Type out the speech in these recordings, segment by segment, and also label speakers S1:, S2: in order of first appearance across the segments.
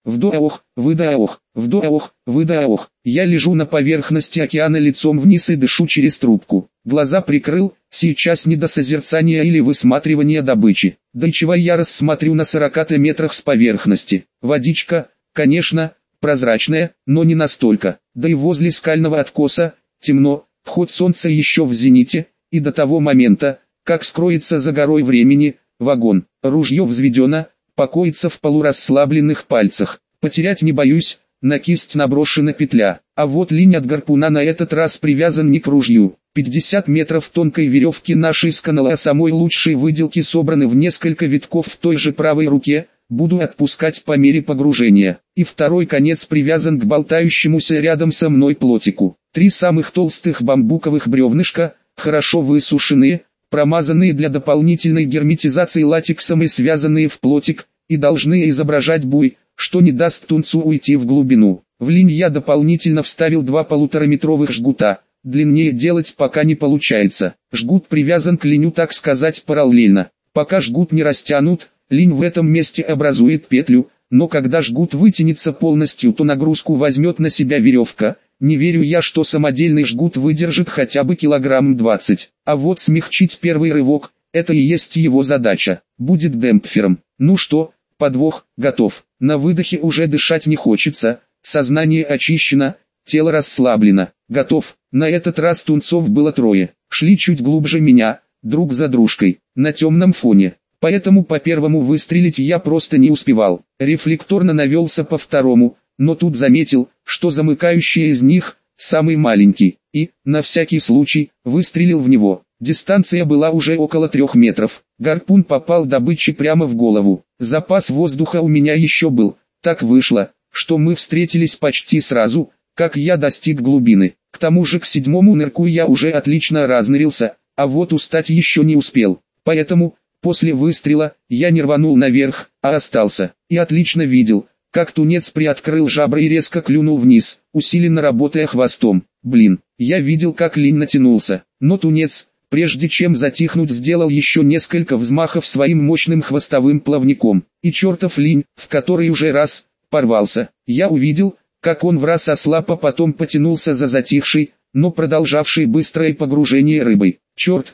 S1: вдох, выдох, вдох, выдох. Я лежу на поверхности океана лицом вниз и дышу через трубку. Глаза прикрыл, сейчас не до созерцания или высматривания добычи. Да и чего я рассмотрю на 40 метрах с поверхности. Водичка, конечно, прозрачная, но не настолько. Да и возле скального откоса темно, вход солнца еще в зените, и до того момента, как скроется за горой времени, вагон, ружье взведено, покоится в полурасслабленных пальцах. Потерять не боюсь, на кисть наброшена петля, а вот линь от гарпуна на этот раз привязан не к ружью. 50 метров тонкой веревки нашей с канала самой лучшей выделки собраны в несколько витков в той же правой руке, буду отпускать по мере погружения. И второй конец привязан к болтающемуся рядом со мной плотику. 3 самых толстых бамбуковых бревнышка, хорошо высушенные, промазанные для дополнительной герметизации латексом и связанные в плотик, и должны изображать буй, что не даст тунцу уйти в глубину. В линь я дополнительно вставил 2 полутораметровых жгута, длиннее делать пока не получается. Жгут привязан к линю, так сказать, параллельно. Пока жгут не растянут, линь в этом месте образует петлю, но когда жгут вытянется полностью, то нагрузку возьмет на себя веревка. Не верю я, что самодельный жгут выдержит хотя бы килограмм 20. А вот смягчить первый рывок, это и есть его задача. Будет демпфером. Ну что, подвох, готов. На выдохе уже дышать не хочется, сознание очищено, тело расслаблено. Готов. На этот раз тунцов было 3. Шли чуть глубже меня, друг за дружкой, на темном фоне. Поэтому по первому выстрелить я просто не успевал. Рефлекторно навелся по второму, но тут заметил, что замыкающий из них, самый маленький, и, на всякий случай, выстрелил в него. Дистанция была уже около 3 метров. Гарпун попал добыче прямо в голову. Запас воздуха у меня еще был. Так вышло, что мы встретились почти сразу, как я достиг глубины. К тому же к 7-му нырку я уже отлично разнырился, а вот устать еще не успел. Поэтому, после выстрела, я не рванул наверх, а остался. И отлично видел, как тунец приоткрыл жабры и резко клюнул вниз, усиленно работая хвостом. Блин, я видел, как линь натянулся, но тунец, прежде чем затихнуть, сделал еще несколько взмахов своим мощным хвостовым плавником. И чертов линь, в который уже раз порвался. Я увидел, как он враз ослаб, а потом потянулся за затихшей, но продолжавшей быстрое погружение рыбой. Черт,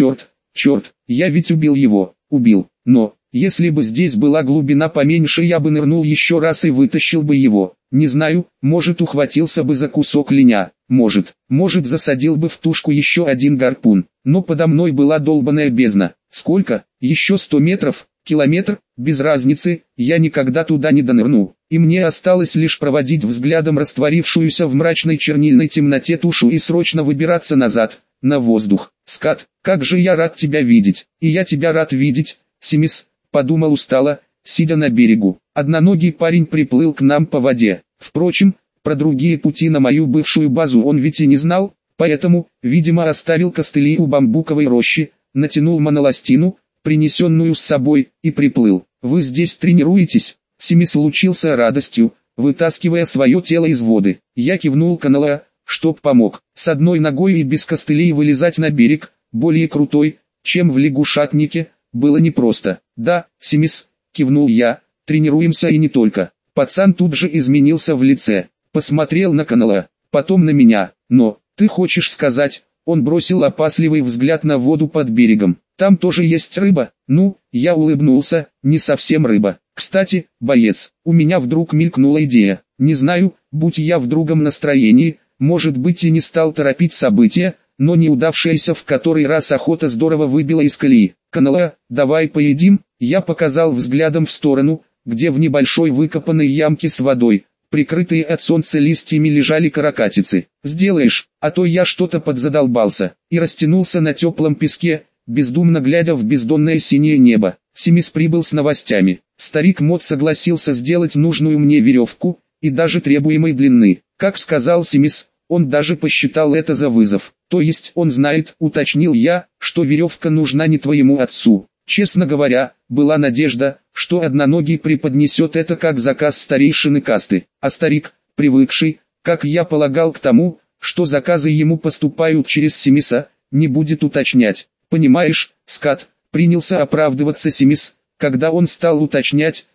S1: я ведь убил его, но, если бы здесь была глубина поменьше, я бы нырнул еще раз и вытащил бы его. Не знаю, может, ухватился бы за кусок линя, может засадил бы в тушку еще один гарпун, но подо мной была долбаная бездна. Сколько? Еще 100 метров? Километр? Без разницы, я никогда туда не донырну. И мне осталось лишь проводить взглядом растворившуюся в мрачной чернильной темноте тушу и срочно выбираться назад, на воздух. Скат, как же я рад тебя видеть. И я тебя рад видеть, Семис, подумал устало, сидя на берегу. Одноногий парень приплыл к нам по воде. Впрочем, про другие пути на мою бывшую базу он ведь и не знал, поэтому, видимо, оставил костыли у бамбуковой рощи, натянул моноластину, принесенную с собой, и приплыл. Вы здесь тренируетесь? Семис лучился радостью, вытаскивая свое тело из воды. Я кивнул канала, чтоб помог. С одной ногой и без костылей вылезать на берег, более крутой, чем в лягушатнике, было непросто. Да, Семис, кивнул я, тренируемся и не только. Пацан тут же изменился в лице, посмотрел на канала, потом на меня. Но, ты хочешь сказать, он бросил опасливый взгляд на воду под берегом. Там тоже есть рыба? Ну, я улыбнулся, не совсем рыба. Кстати, боец, у меня вдруг мелькнула идея. Не знаю, будь я в другом настроении, может быть, и не стал торопить события, но неудавшаяся в который раз охота здорово выбила из колеи. Канала, давай поедим? Я показал взглядом в сторону, где в небольшой выкопанной ямке с водой, прикрытые от солнца листьями, лежали каракатицы. Сделаешь, а то я что-то подзадолбался. И растянулся на теплом песке, бездумно глядя в бездонное синее небо. Семис прибыл с новостями. Старик Мот согласился сделать нужную мне веревку, и даже требуемой длины. Как сказал Семис, он даже посчитал это за вызов. То есть он знает, уточнил я, что веревка нужна не твоему отцу. Честно говоря, была надежда, что одноногий преподнесет это как заказ старейшины касты, а старик, привыкший, как я полагал, к тому, что заказы ему поступают через Семиса, не будет уточнять. Понимаешь, скат, принялся оправдываться Семис, когда он стал уточнять,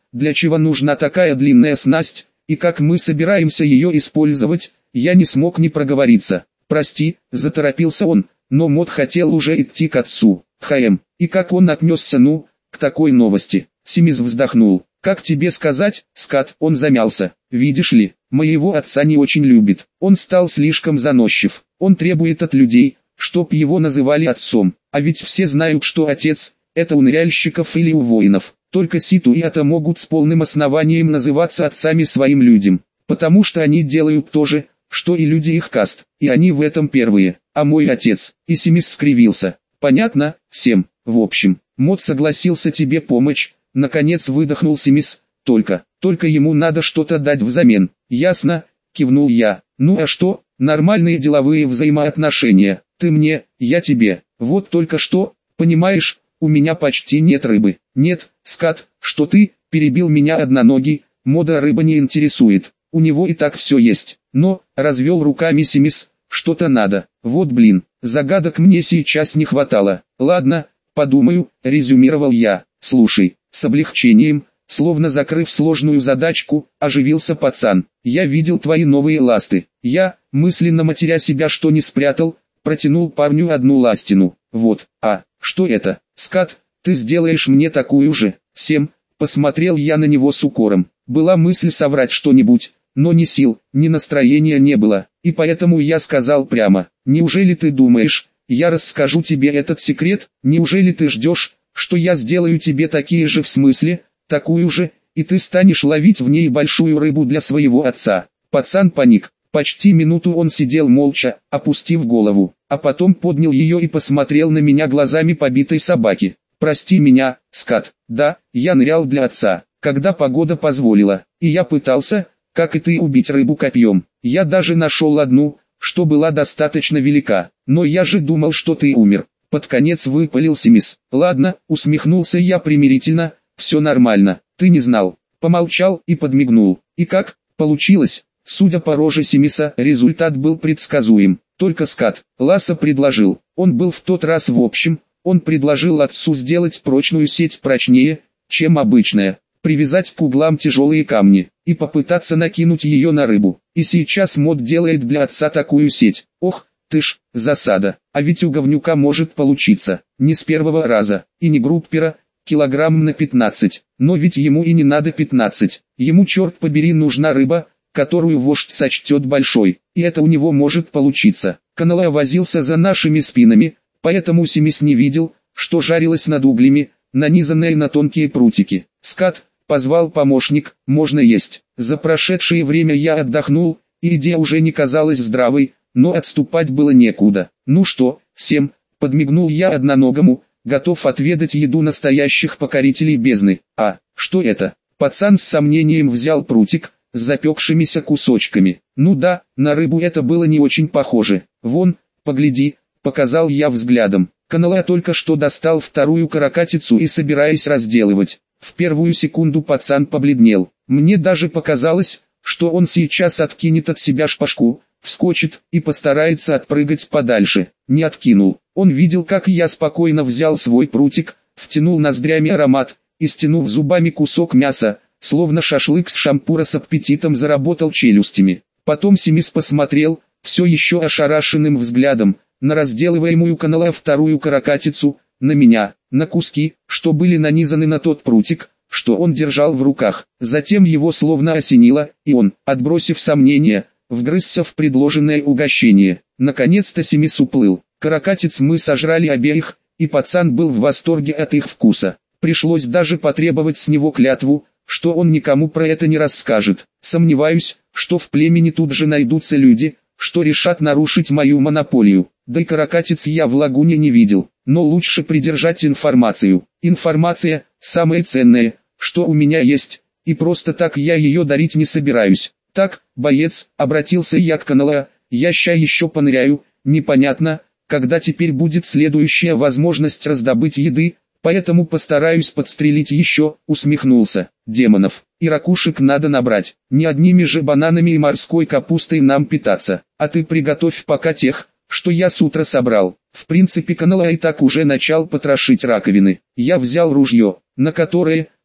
S1: для чего нужна такая длинная снасть, и как мы собираемся ее использовать, я не смог не проговориться. «Прости», — заторопился он, но Мот хотел уже идти к отцу. И как он отнесся, к такой новости? Симис вздохнул. «Как тебе сказать, Скат?» Он замялся. «Видишь ли, моего отца не очень любит. Он стал слишком заносчив. Он требует от людей, чтоб его называли отцом. А ведь все знают, что отец — это у ныряльщиков или у воинов. Только Ситу и Ата могут с полным основанием называться отцами своим людям, потому что они делают то же, что и люди их каст, и они в этом первые. А мой отец...» И Симис скривился. «Понятно, Сем. В общем, Мот согласился тебе помочь». Наконец выдохнул Симис. Только ему надо что-то дать взамен». «Ясно», — кивнул я. «Ну а что, нормальные деловые взаимоотношения. Ты мне, я тебе. Вот только что, понимаешь, у меня почти нет рыбы». «Нет, Скат, что ты?» — перебил меня одноногий. «Мода рыба не интересует. У него и так все есть». «Но», — развел руками Симис, — «что-то надо. Вот блин, загадок мне сейчас не хватало». «Ладно, подумаю», — резюмировал я. «Слушай». С облегчением, словно закрыв сложную задачку, оживился пацан. «Я видел твои новые ласты». Я, мысленно матеря себя, что не спрятал, протянул парню одну ластину. «Вот, что это? Скат, ты сделаешь мне такую же?» «Сем», посмотрел я на него с укором. Была мысль соврать что-нибудь, но ни сил, ни настроения не было, и поэтому я сказал прямо: «Неужели ты думаешь, я расскажу тебе этот секрет? Неужели ты ждешь, что я сделаю тебе такие же, в смысле, такую же, и ты станешь ловить в ней большую рыбу для своего отца?» Пацан паник. Почти минуту он сидел молча, опустив голову, а потом поднял ее и посмотрел на меня глазами побитой собаки. «Прости меня, Скат, да, я нырял для отца, когда погода позволила, и я пытался, как и ты, убить рыбу копьем. Я даже нашел одну, что была достаточно велика, но я же думал, что ты умер». Под конец выпалил Симис. «Ладно», усмехнулся я примирительно, «все нормально, ты не знал». Помолчал и подмигнул. «И как? Получилось?» Судя по роже Симиса, результат был предсказуем. Только Скат Ласса предложил. Он был в тот раз в общем. Он предложил отцу сделать прочную сеть прочнее, чем обычная, привязать к углам тяжелые камни и попытаться накинуть ее на рыбу. И сейчас Мод делает для отца такую сеть. Ох, ты ж, засада. А ведь у говнюка может получиться. Не с первого раза, и не группера, килограмм на 15. Но ведь ему и не надо 15. Ему, черт побери, нужна рыба, которую вождь сочтет большой. И это у него может получиться. Канала возился за нашими спинами, поэтому Симис не видел, что жарилось над углями, нанизанное на тонкие прутики. «Скат», позвал помощник, «можно есть». За прошедшее время я отдохнул, и идея уже не казалась здравой, но отступать было некуда. «Ну что, Сем», подмигнул я одноногому, готов отведать еду настоящих покорителей бездны. «А, что это?» Пацан с сомнением взял прутик, с запекшимися кусочками. «Ну да, на рыбу это было не очень похоже. Вон, погляди», показал я взглядом. Канала только что достал вторую каракатицу и собираясь разделывать. В первую секунду пацан побледнел. Мне даже показалось, что он сейчас откинет от себя шпажку, вскочит и постарается отпрыгать подальше. Не откинул. Он видел, как я спокойно взял свой прутик, втянул ноздрями аромат и, стянув зубами кусок мяса, словно шашлык с шампура, с аппетитом заработал челюстями. Потом Симис посмотрел, все еще ошарашенным взглядом, на разделываемую Канала вторую каракатицу, на меня, на куски, что были нанизаны на тот прутик, что он держал в руках. Затем его словно осенило, и он, отбросив сомнения, вгрызся в предложенное угощение. Наконец-то Симис уплыл. Каракатиц мы сожрали обеих, и пацан был в восторге от их вкуса. Пришлось даже потребовать с него клятву, что он никому про это не расскажет. Сомневаюсь, что в племени тут же найдутся люди, что решат нарушить мою монополию. Да и каракатиц я в лагуне не видел, но лучше придержать информацию. Информация – самое ценное, что у меня есть, и просто так я ее дарить не собираюсь. «Так, боец», — обратился я к Канала, — «я ща еще поныряю, непонятно, когда теперь будет следующая возможность раздобыть еды, поэтому постараюсь подстрелить еще», — усмехнулся. «Демонов, и ракушек надо набрать, не одними же бананами и морской капустой нам питаться, а ты приготовь пока тех, что я с утра собрал». В принципе, Канала и так уже начал потрошить раковины. Я взял ружье, на которое,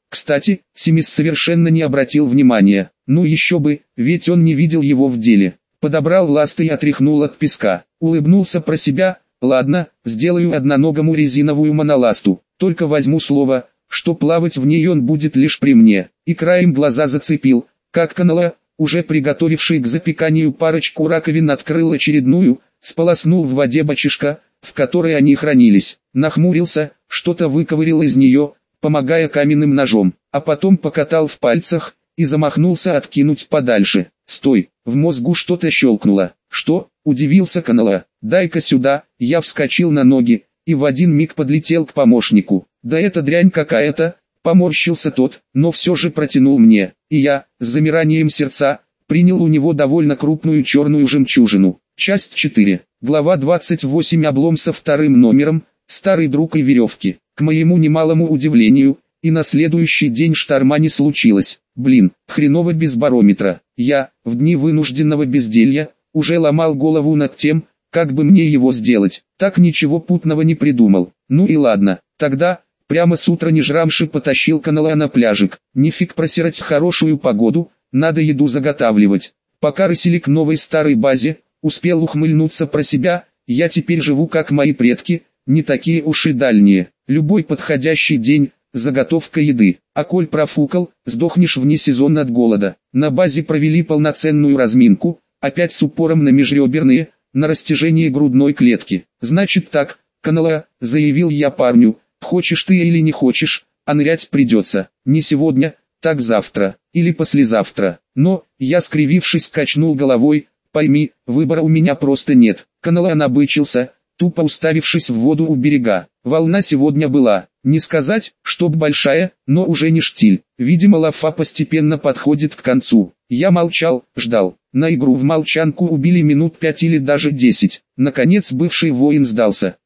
S1: Кстати, Семис совершенно не обратил внимания. Ну еще бы, ведь он не видел его в деле. Подобрал ласты и отряхнул от песка. Улыбнулся про себя. Ладно, сделаю одноногому резиновую моноласту. Только возьму слово, что плавать в ней он будет лишь при мне. И краем глаза зацепил, как канала, уже приготовивший к запеканию парочку раковин, открыл очередную, сполоснул в воде бочишка, в которой они хранились. Нахмурился, что-то выковырил из нее, помогая каменным ножом, а потом покатал в пальцах и замахнулся откинуть подальше. «Стой!» В мозгу что-то щелкнуло. «Что?» – удивился канала. «Дай-ка сюда!» Я вскочил на ноги и в один миг подлетел к помощнику. «Да это дрянь какая-то!» – поморщился тот, но все же протянул мне. И я, с замиранием сердца, принял у него довольно крупную черную жемчужину. Часть 4. Глава 28. Облом со вторым номером. Старый друг и веревки. К моему немалому удивлению, и на следующий день шторма не случилось. Блин, хреново без барометра. Я, в дни вынужденного безделья, уже ломал голову над тем, как бы мне его сделать. Так ничего путного не придумал. Ну и ладно, тогда, прямо с утра нежрамши потащил канала на пляжик. Нифиг просирать в хорошую погоду, надо еду заготавливать. Пока рысили к новой старой базе, успел ухмыльнуться про себя, я теперь живу как мои предки, не такие уж и дальние. Любой подходящий день, заготовка еды. А коль профукал, сдохнешь вне сезона от голода. На базе провели полноценную разминку, опять с упором на межреберные, на растяжение грудной клетки. Значит так, канала, заявил я парню, хочешь ты или не хочешь, а нырять придется. Не сегодня, так завтра, или послезавтра. Но, я скривившись качнул головой, пойми, выбора у меня просто нет. Канала набычился, тупо уставившись в воду у берега. Волна сегодня была, не сказать, чтоб большая, но уже не штиль. Видимо, лафа постепенно подходит к концу. Я молчал, ждал. На игру в молчанку убили минут 5 или даже 10. Наконец бывший воин сдался.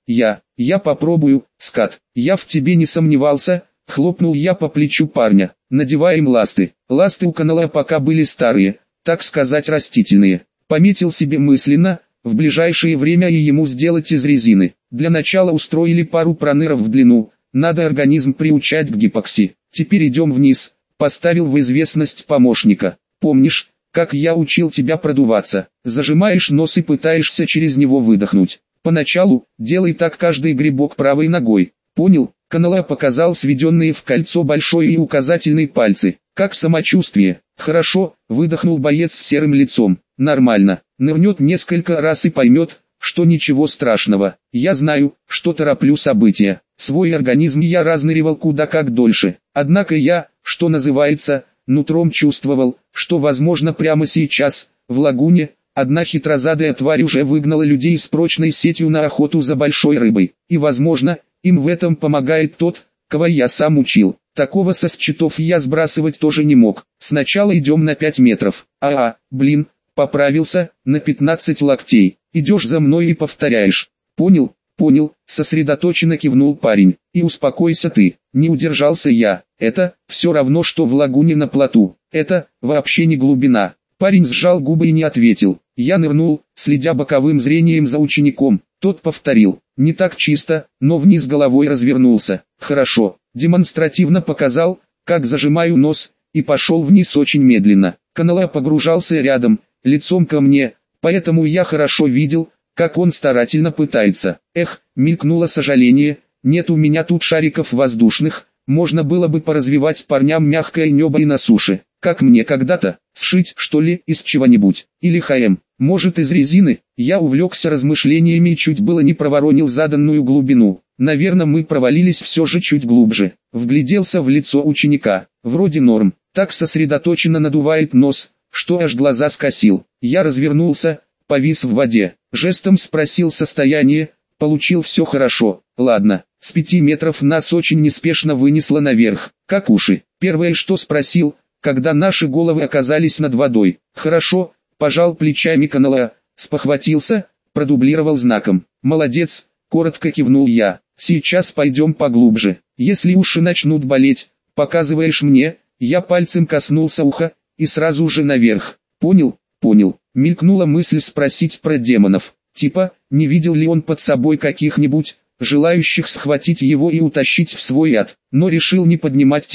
S1: Я попробую, скат. Я в тебе не сомневался, хлопнул я по плечу парня. Надеваем ласты. Ласты у канала пока были старые, так сказать растительные. Пометил себе мысленно, в ближайшее время и ему сделать из резины. Для начала устроили пару проныров в длину, надо организм приучать к гипокси. Теперь идем вниз, поставил в известность помощника. Помнишь, как я учил тебя продуваться? Зажимаешь нос и пытаешься через него выдохнуть. Поначалу, делай так каждый грибок правой ногой. Понял? Канала показал сведенные в кольцо большой и указательный пальцы. Как самочувствие? Хорошо, выдохнул боец с серым лицом. Нормально. Нырнет несколько раз и поймет, что ничего страшного. Я знаю, что тороплю события. Свой организм я разныривал куда как дольше. Однако я, что называется, нутром чувствовал, что возможно прямо сейчас, в лагуне, одна хитрозадая тварь уже выгнала людей с прочной сетью на охоту за большой рыбой. И возможно, им в этом помогает тот, кого я сам учил. Такого со счетов я сбрасывать тоже не мог. Сначала идем на 5 метров. Блин, поправился, на 15 локтей. Идешь за мной и повторяешь. Понял, сосредоточенно кивнул парень. И успокойся ты, не удержался я. Это, все равно что в лагуне на плоту. Это, вообще не глубина. Парень сжал губы и не ответил. Я нырнул, следя боковым зрением за учеником. Тот повторил. Не так чисто, но вниз головой развернулся. Хорошо, демонстративно показал, как зажимаю нос, и пошел вниз очень медленно. Канала погружался рядом, лицом ко мне, поэтому я хорошо видел, как он старательно пытается. Мелькнуло сожаление, нет у меня тут шариков воздушных, можно было бы поразвивать парням мягкое небо и на суше. Как мне когда-то, сшить что ли из чего-нибудь, или может из резины. Я увлекся размышлениями и чуть было не проворонил заданную глубину. Наверное, мы провалились все же чуть глубже. Вгляделся в лицо ученика, вроде норм, так сосредоточенно надувает нос, что аж глаза скосил. Я развернулся, повис в воде, жестом спросил состояние, получил все хорошо. Ладно, с 5 метров нас очень неспешно вынесло наверх, как уши. Первое что спросил, когда наши головы оказались над водой. Хорошо, пожал плечами канала, спохватился, продублировал знаком. Молодец, коротко кивнул я. Сейчас пойдем поглубже. Если уши начнут болеть, показываешь мне. Я пальцем коснулся уха, и сразу же наверх. Понял. Мелькнула мысль спросить про демонов. Типа, не видел ли он под собой каких-нибудь, желающих схватить его и утащить в свой ад. Но решил не поднимать тему.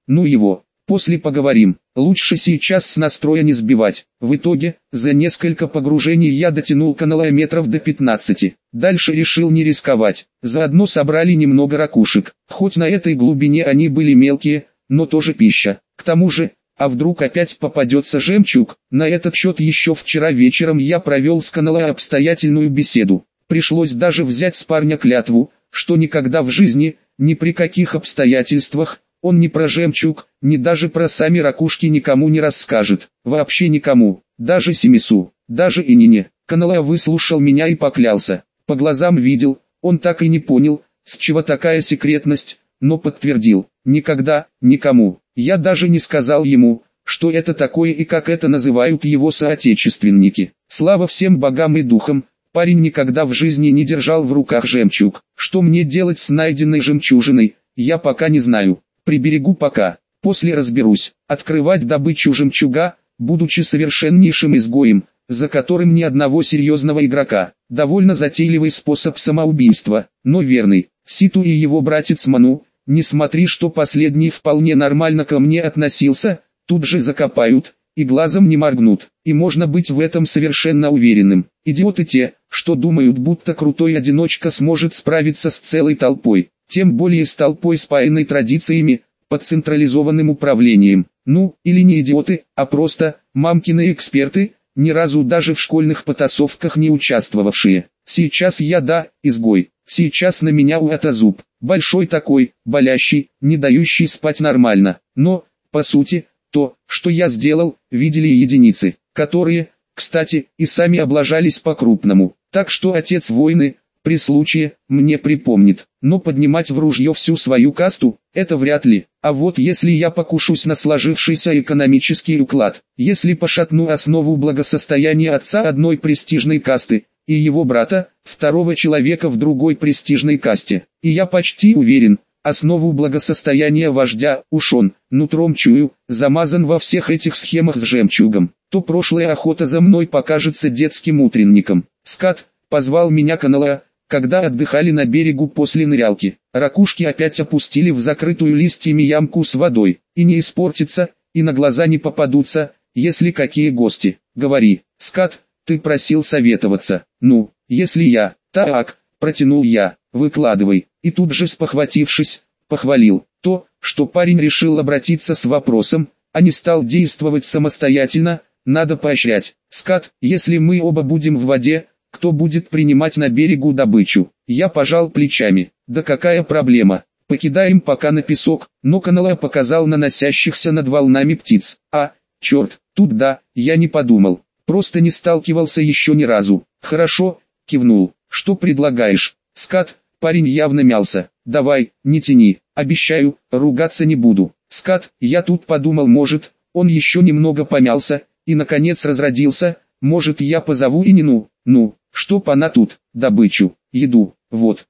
S1: ну его. После поговорим, лучше сейчас с настроя не сбивать. В итоге, за несколько погружений я дотянул канала метров до 15. Дальше решил не рисковать. Заодно собрали немного ракушек. Хоть на этой глубине они были мелкие, но тоже пища. К тому же, а вдруг опять попадется жемчуг? На этот счет еще вчера вечером я провел с канала обстоятельную беседу. Пришлось даже взять с парня клятву, что никогда в жизни, ни при каких обстоятельствах, он ни про жемчуг, ни даже про сами ракушки никому не расскажет. Вообще никому. Даже Семису, даже Инине. Канала выслушал меня и поклялся. По глазам видел, он так и не понял, с чего такая секретность, но подтвердил. Никогда, никому. Я даже не сказал ему, что это такое и как это называют его соотечественники. Слава всем богам и духам, парень никогда в жизни не держал в руках жемчуг. Что мне делать с найденной жемчужиной, я пока не знаю. Приберегу пока, после разберусь. Открывать добычу жемчуга, будучи совершеннейшим изгоем, за которым ни одного серьезного игрока. Довольно затейливый способ самоубийства, но верный. Ситу и его братец Ману, не смотри, что последний вполне нормально ко мне относился, тут же закопают, и глазом не моргнут. И можно быть в этом совершенно уверенным. Идиоты те, что думают, будто крутой одиночка сможет справиться с целой толпой. Тем более с толпой, спаянной традициями, под централизованным управлением. Ну, или не идиоты, а просто мамкины эксперты, ни разу даже в школьных потасовках не участвовавшие. Сейчас я изгой. Сейчас на меня зуб. Большой такой, болящий, не дающий спать нормально. Но, по сути, то, что я сделал, видели единицы, которые, кстати, и сами облажались по-крупному. Так что отец войны, при случае, мне припомнит. Но поднимать в ружье всю свою касту, это вряд ли. А вот если я покушусь на сложившийся экономический уклад, если пошатну основу благосостояния отца одной престижной касты, и его брата, второго человека в другой престижной касте, и я почти уверен, основу благосостояния вождя, уж он, нутром чую, замазан во всех этих схемах с жемчугом, то прошлая охота за мной покажется детским утренником. Скат позвал меня канала, когда отдыхали на берегу после нырялки. Ракушки опять опустили в закрытую листьями ямку с водой, и не испортится, и на глаза не попадутся, если какие гости. Говори, Скат, ты просил советоваться. Ну, если я, так, протянул я, выкладывай, и тут же спохватившись, похвалил. То, что парень решил обратиться с вопросом, а не стал действовать самостоятельно, надо поощрять. Скат, если мы оба будем в воде, кто будет принимать на берегу добычу? Я пожал плечами. Да какая проблема? Покидаем пока на песок, но канала показал на носящихся над волнами птиц. А, черт, тут я не подумал. Просто не сталкивался еще ни разу. Хорошо, кивнул. Что предлагаешь? Скат, парень явно мялся. Давай, не тяни, обещаю, ругаться не буду. Скат, я тут подумал, может, он еще немного помялся, и наконец разродился, может я позову Инину, чтоб она тут, добычу, еду, вот,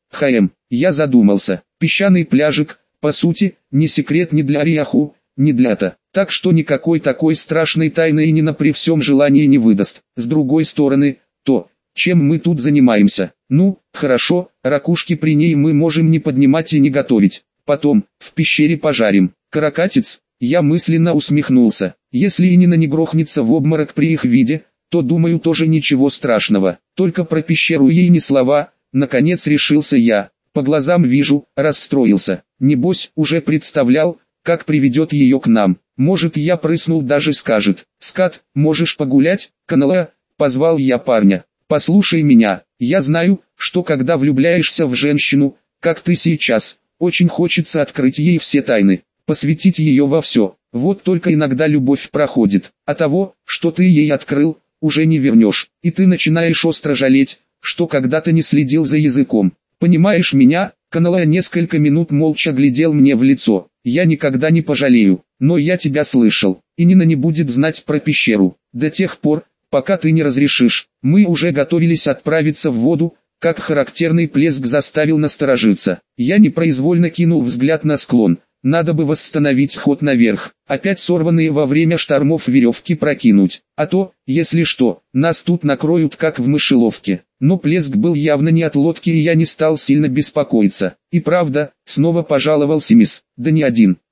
S1: я задумался, песчаный пляжик, по сути, не секрет ни для Риаху, ни для-то, так что никакой такой страшной тайны Инина при всем желании не выдаст. С другой стороны, то, чем мы тут занимаемся, хорошо, ракушки при ней мы можем не поднимать и не готовить, потом, в пещере пожарим. Каракатиц, я мысленно усмехнулся, если Инина не грохнется в обморок при их виде, то думаю тоже ничего страшного, только про пещеру ей ни слова, наконец решился я, по глазам вижу, расстроился, небось уже представлял, как приведет ее к нам, может я прыснул даже скажет, Скат, можешь погулять, канала, позвал я парня, послушай меня, я знаю, что когда влюбляешься в женщину, как ты сейчас, очень хочется открыть ей все тайны, посвятить ее во все, вот только иногда любовь проходит, а того, что ты ей открыл, уже не вернешь, и ты начинаешь остро жалеть, что когда-то не следил за языком. Понимаешь меня? Канала несколько минут молча глядел мне в лицо. Я никогда не пожалею, но я тебя слышал, и Нина не будет знать про пещеру, до тех пор, пока ты не разрешишь. Мы уже готовились отправиться в воду, как характерный плеск заставил насторожиться. Я непроизвольно кинул взгляд на склон. Надо бы восстановить ход наверх, опять сорванные во время штормов веревки прокинуть, а то, если что, нас тут накроют как в мышеловке. Но плеск был явно не от лодки и я не стал сильно беспокоиться. И правда, снова пожаловал Семис, да не один.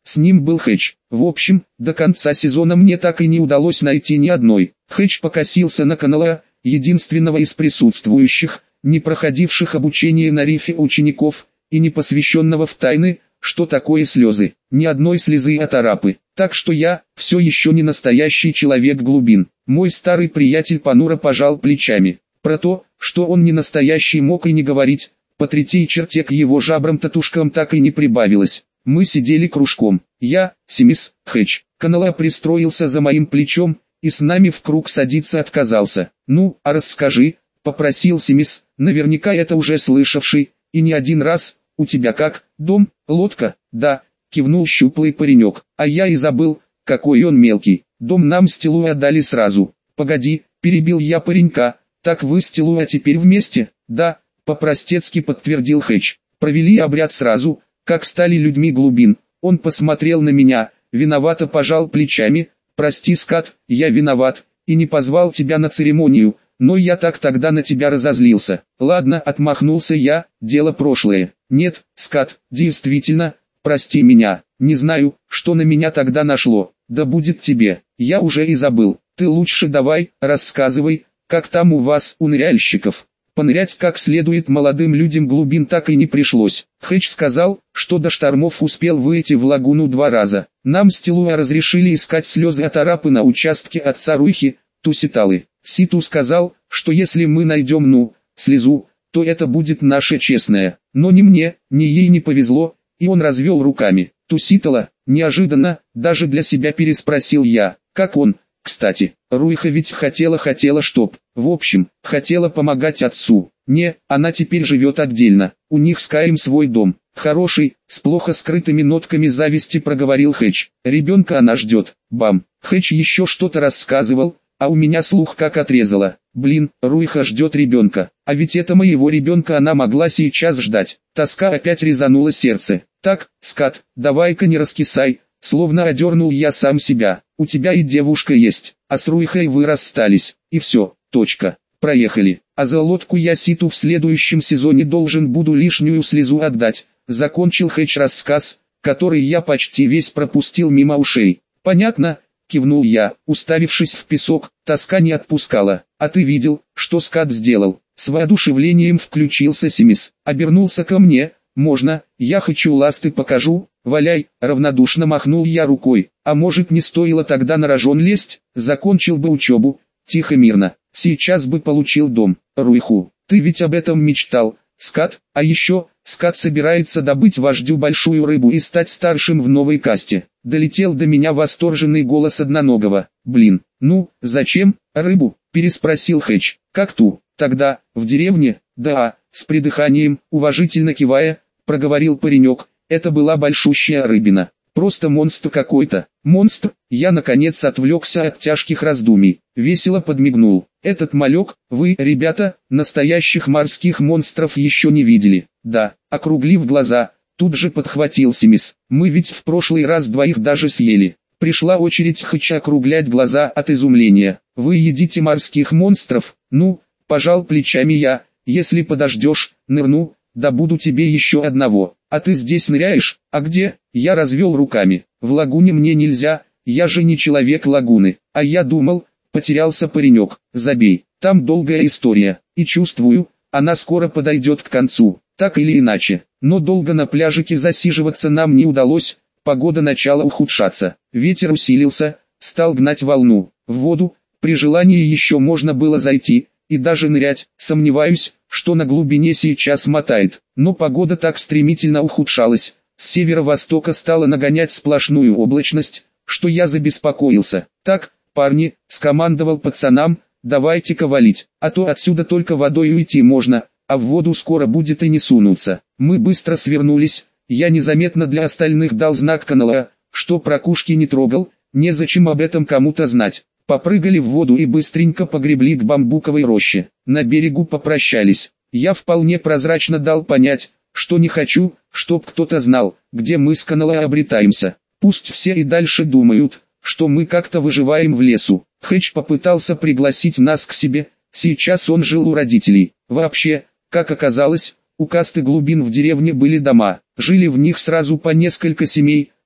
S1: С ним был Хэтч. В общем, до конца сезона мне так и не удалось найти ни одной. Хэтч покосился на Коннелла, единственного из присутствующих, не проходивших обучение на рифе учеников, и не посвященного в тайны, что такое слезы. Ни одной слезы от арапы. Так что я, все еще не настоящий человек глубин. Мой старый приятель понуро пожал плечами. Про то, что он не настоящий, мог и не говорить. По третьей черте к его жабрам-татушкам так и не прибавилось. Мы сидели кружком. Я, Семис, Хэтч. Коннелла пристроился за моим плечом, и с нами в круг садиться отказался. «Ну, а расскажи», — попросил Семис, наверняка это уже слышавший, и не один раз. «У тебя как, дом, лодка?» «Да», — кивнул щуплый паренек. «А я и забыл, какой он мелкий. Дом нам с Тилуей отдали сразу». «Погоди», — перебил я паренька, — «так вы с Тилуей теперь вместе?» «Да», — по-простецки подтвердил Хэтч. «Провели обряд сразу, как стали людьми глубин». Он посмотрел на меня, виновато пожал плечами. «Прости, скат, я виноват, и не позвал тебя на церемонию, но я так тогда на тебя разозлился». «Ладно», — отмахнулся я, — «дело прошлое». «Нет, скат, действительно, прости меня, не знаю, что на меня тогда нашло, да будет тебе, я уже и забыл. Ты лучше давай, рассказывай, как там у вас, у ныряльщиков». Понырять как следует молодым людям глубин так и не пришлось. Хэтч сказал, что до штормов успел выйти в лагуну 2 раза. Нам с Тилуей разрешили искать слезы от арапы на участке отца Руйхи, Туситалы. Ситу сказал, что если мы найдем слезу, то это будет наше честное. Но ни мне, ни ей не повезло, и он развел руками. «Туситала?» Неожиданно, даже для себя переспросил я. «Как он?» «Кстати, Руйха ведь хотела чтоб, в общем, хотела помогать отцу. Не, она теперь живет отдельно, у них с Каем свой дом, хороший, с плохо скрытыми нотками зависти проговорил Хэтч. Ребенка она ждет». Бам. Хэтч еще что-то рассказывал, а у меня слух как отрезало. Блин, Руйха ждет ребенка, а ведь это моего ребенка она могла сейчас ждать. Тоска опять резанула сердце. «Так, скат, давай-ка не раскисай», словно одернул я сам себя. «У тебя и девушка есть, а с Руйхой вы расстались, и все, точка, проехали. А за лодку я Ситу в следующем сезоне должен буду лишнюю слезу отдать», закончил Хэтч рассказ, который я почти весь пропустил мимо ушей. «Понятно», кивнул я, уставившись в песок, тоска не отпускала. «А ты видел, что скат сделал?» С воодушевлением включился Семис, обернулся ко мне. «Можно, я хочу ласты покажу?» «Валяй», равнодушно махнул я рукой. «А может, не стоило тогда на рожон лезть? Закончил бы учебу, тихо мирно, сейчас бы получил дом, Руйху. Ты ведь об этом мечтал, скат. А еще, скат собирается добыть вождю большую рыбу и стать старшим в новой касте». Долетел до меня восторженный голос одноногого. «Блин, ну, зачем, рыбу?» переспросил Хэтч. «Как ту? Тогда, в деревне?» «Да», с придыханием, уважительно кивая, проговорил паренек. «Это была большущая рыбина. Просто монстр какой-то». «Монстр?» Я наконец отвлекся от тяжких раздумий. Весело подмигнул. «Этот малек, вы, ребята, настоящих морских монстров еще не видели?» «Да», округлив глаза, тут же подхватил Семис. «Мы ведь в прошлый раз 2 даже съели». Пришла очередь Хэтча округлять глаза от изумления. «Вы едите морских монстров?» «Ну», пожал плечами я, «если подождешь, нырну, добуду тебе еще одного». «А ты здесь ныряешь? А где?» Я развел руками. «В лагуне мне нельзя, я же не человек лагуны». «А я думал», потерялся паренек. «Забей, там долгая история, и чувствую, она скоро подойдет к концу, так или иначе. Но долго на пляжике засиживаться нам не удалось, погода начала ухудшаться. Ветер усилился, стал гнать волну. В воду, при желании еще можно было зайти, и даже нырять, сомневаюсь, что на глубине сейчас мотает. Но погода так стремительно ухудшалась, с северо-востока стала нагонять сплошную облачность, что я забеспокоился. «Так, парни», скомандовал пацанам, «давайте-ка валить, а то отсюда только водой уйти можно, а в воду скоро будет и не сунуться». Мы быстро свернулись, я незаметно для остальных дал знак Коннелла, что прокушки не трогал, незачем об этом кому-то знать. Попрыгали в воду и быстренько погребли к бамбуковой роще. На берегу попрощались. Я вполне прозрачно дал понять, что не хочу, чтоб кто-то знал, где мы с Коннеллой обретаемся. Пусть все и дальше думают, что мы как-то выживаем в лесу. Хэтч попытался пригласить нас к себе, сейчас он жил у родителей. Вообще, как оказалось, у касты глубин в деревне были дома, жили в них сразу по несколько семей,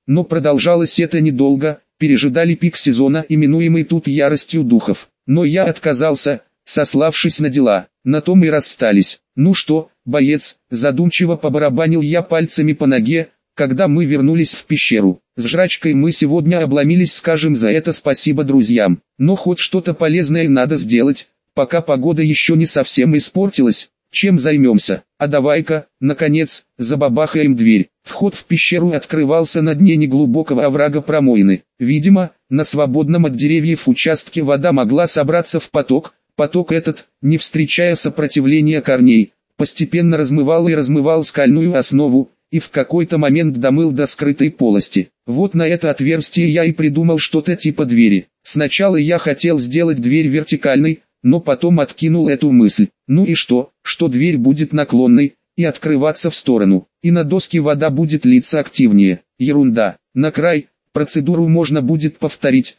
S1: Но продолжалось это недолго, пережидали пик сезона, именуемый тут яростью духов. Но я отказался, сославшись на дела. На том и расстались. Ну что, боец, задумчиво побарабанил я пальцами по ноге, когда мы вернулись в пещеру. С жрачкой мы сегодня обломились, скажем за это спасибо друзьям. Но хоть что-то полезное надо сделать, пока погода еще не совсем испортилась. Чем займемся? А давай-ка, наконец, забабахаем дверь. Вход в пещеру открывался на дне неглубокого оврага промоины. Видимо, на свободном от деревьев участке вода могла собраться в поток. Поток этот, не встречая сопротивления корней, постепенно размывал скальную основу, и в какой-то момент домыл до скрытой полости. Вот на это отверстие я и придумал что-то типа двери. Сначала я хотел сделать дверь вертикальной, но потом откинул эту мысль. Ну и что дверь будет наклонной, и открываться в сторону, и на доске вода будет литься активнее. Ерунда. На край, процедуру можно будет повторить.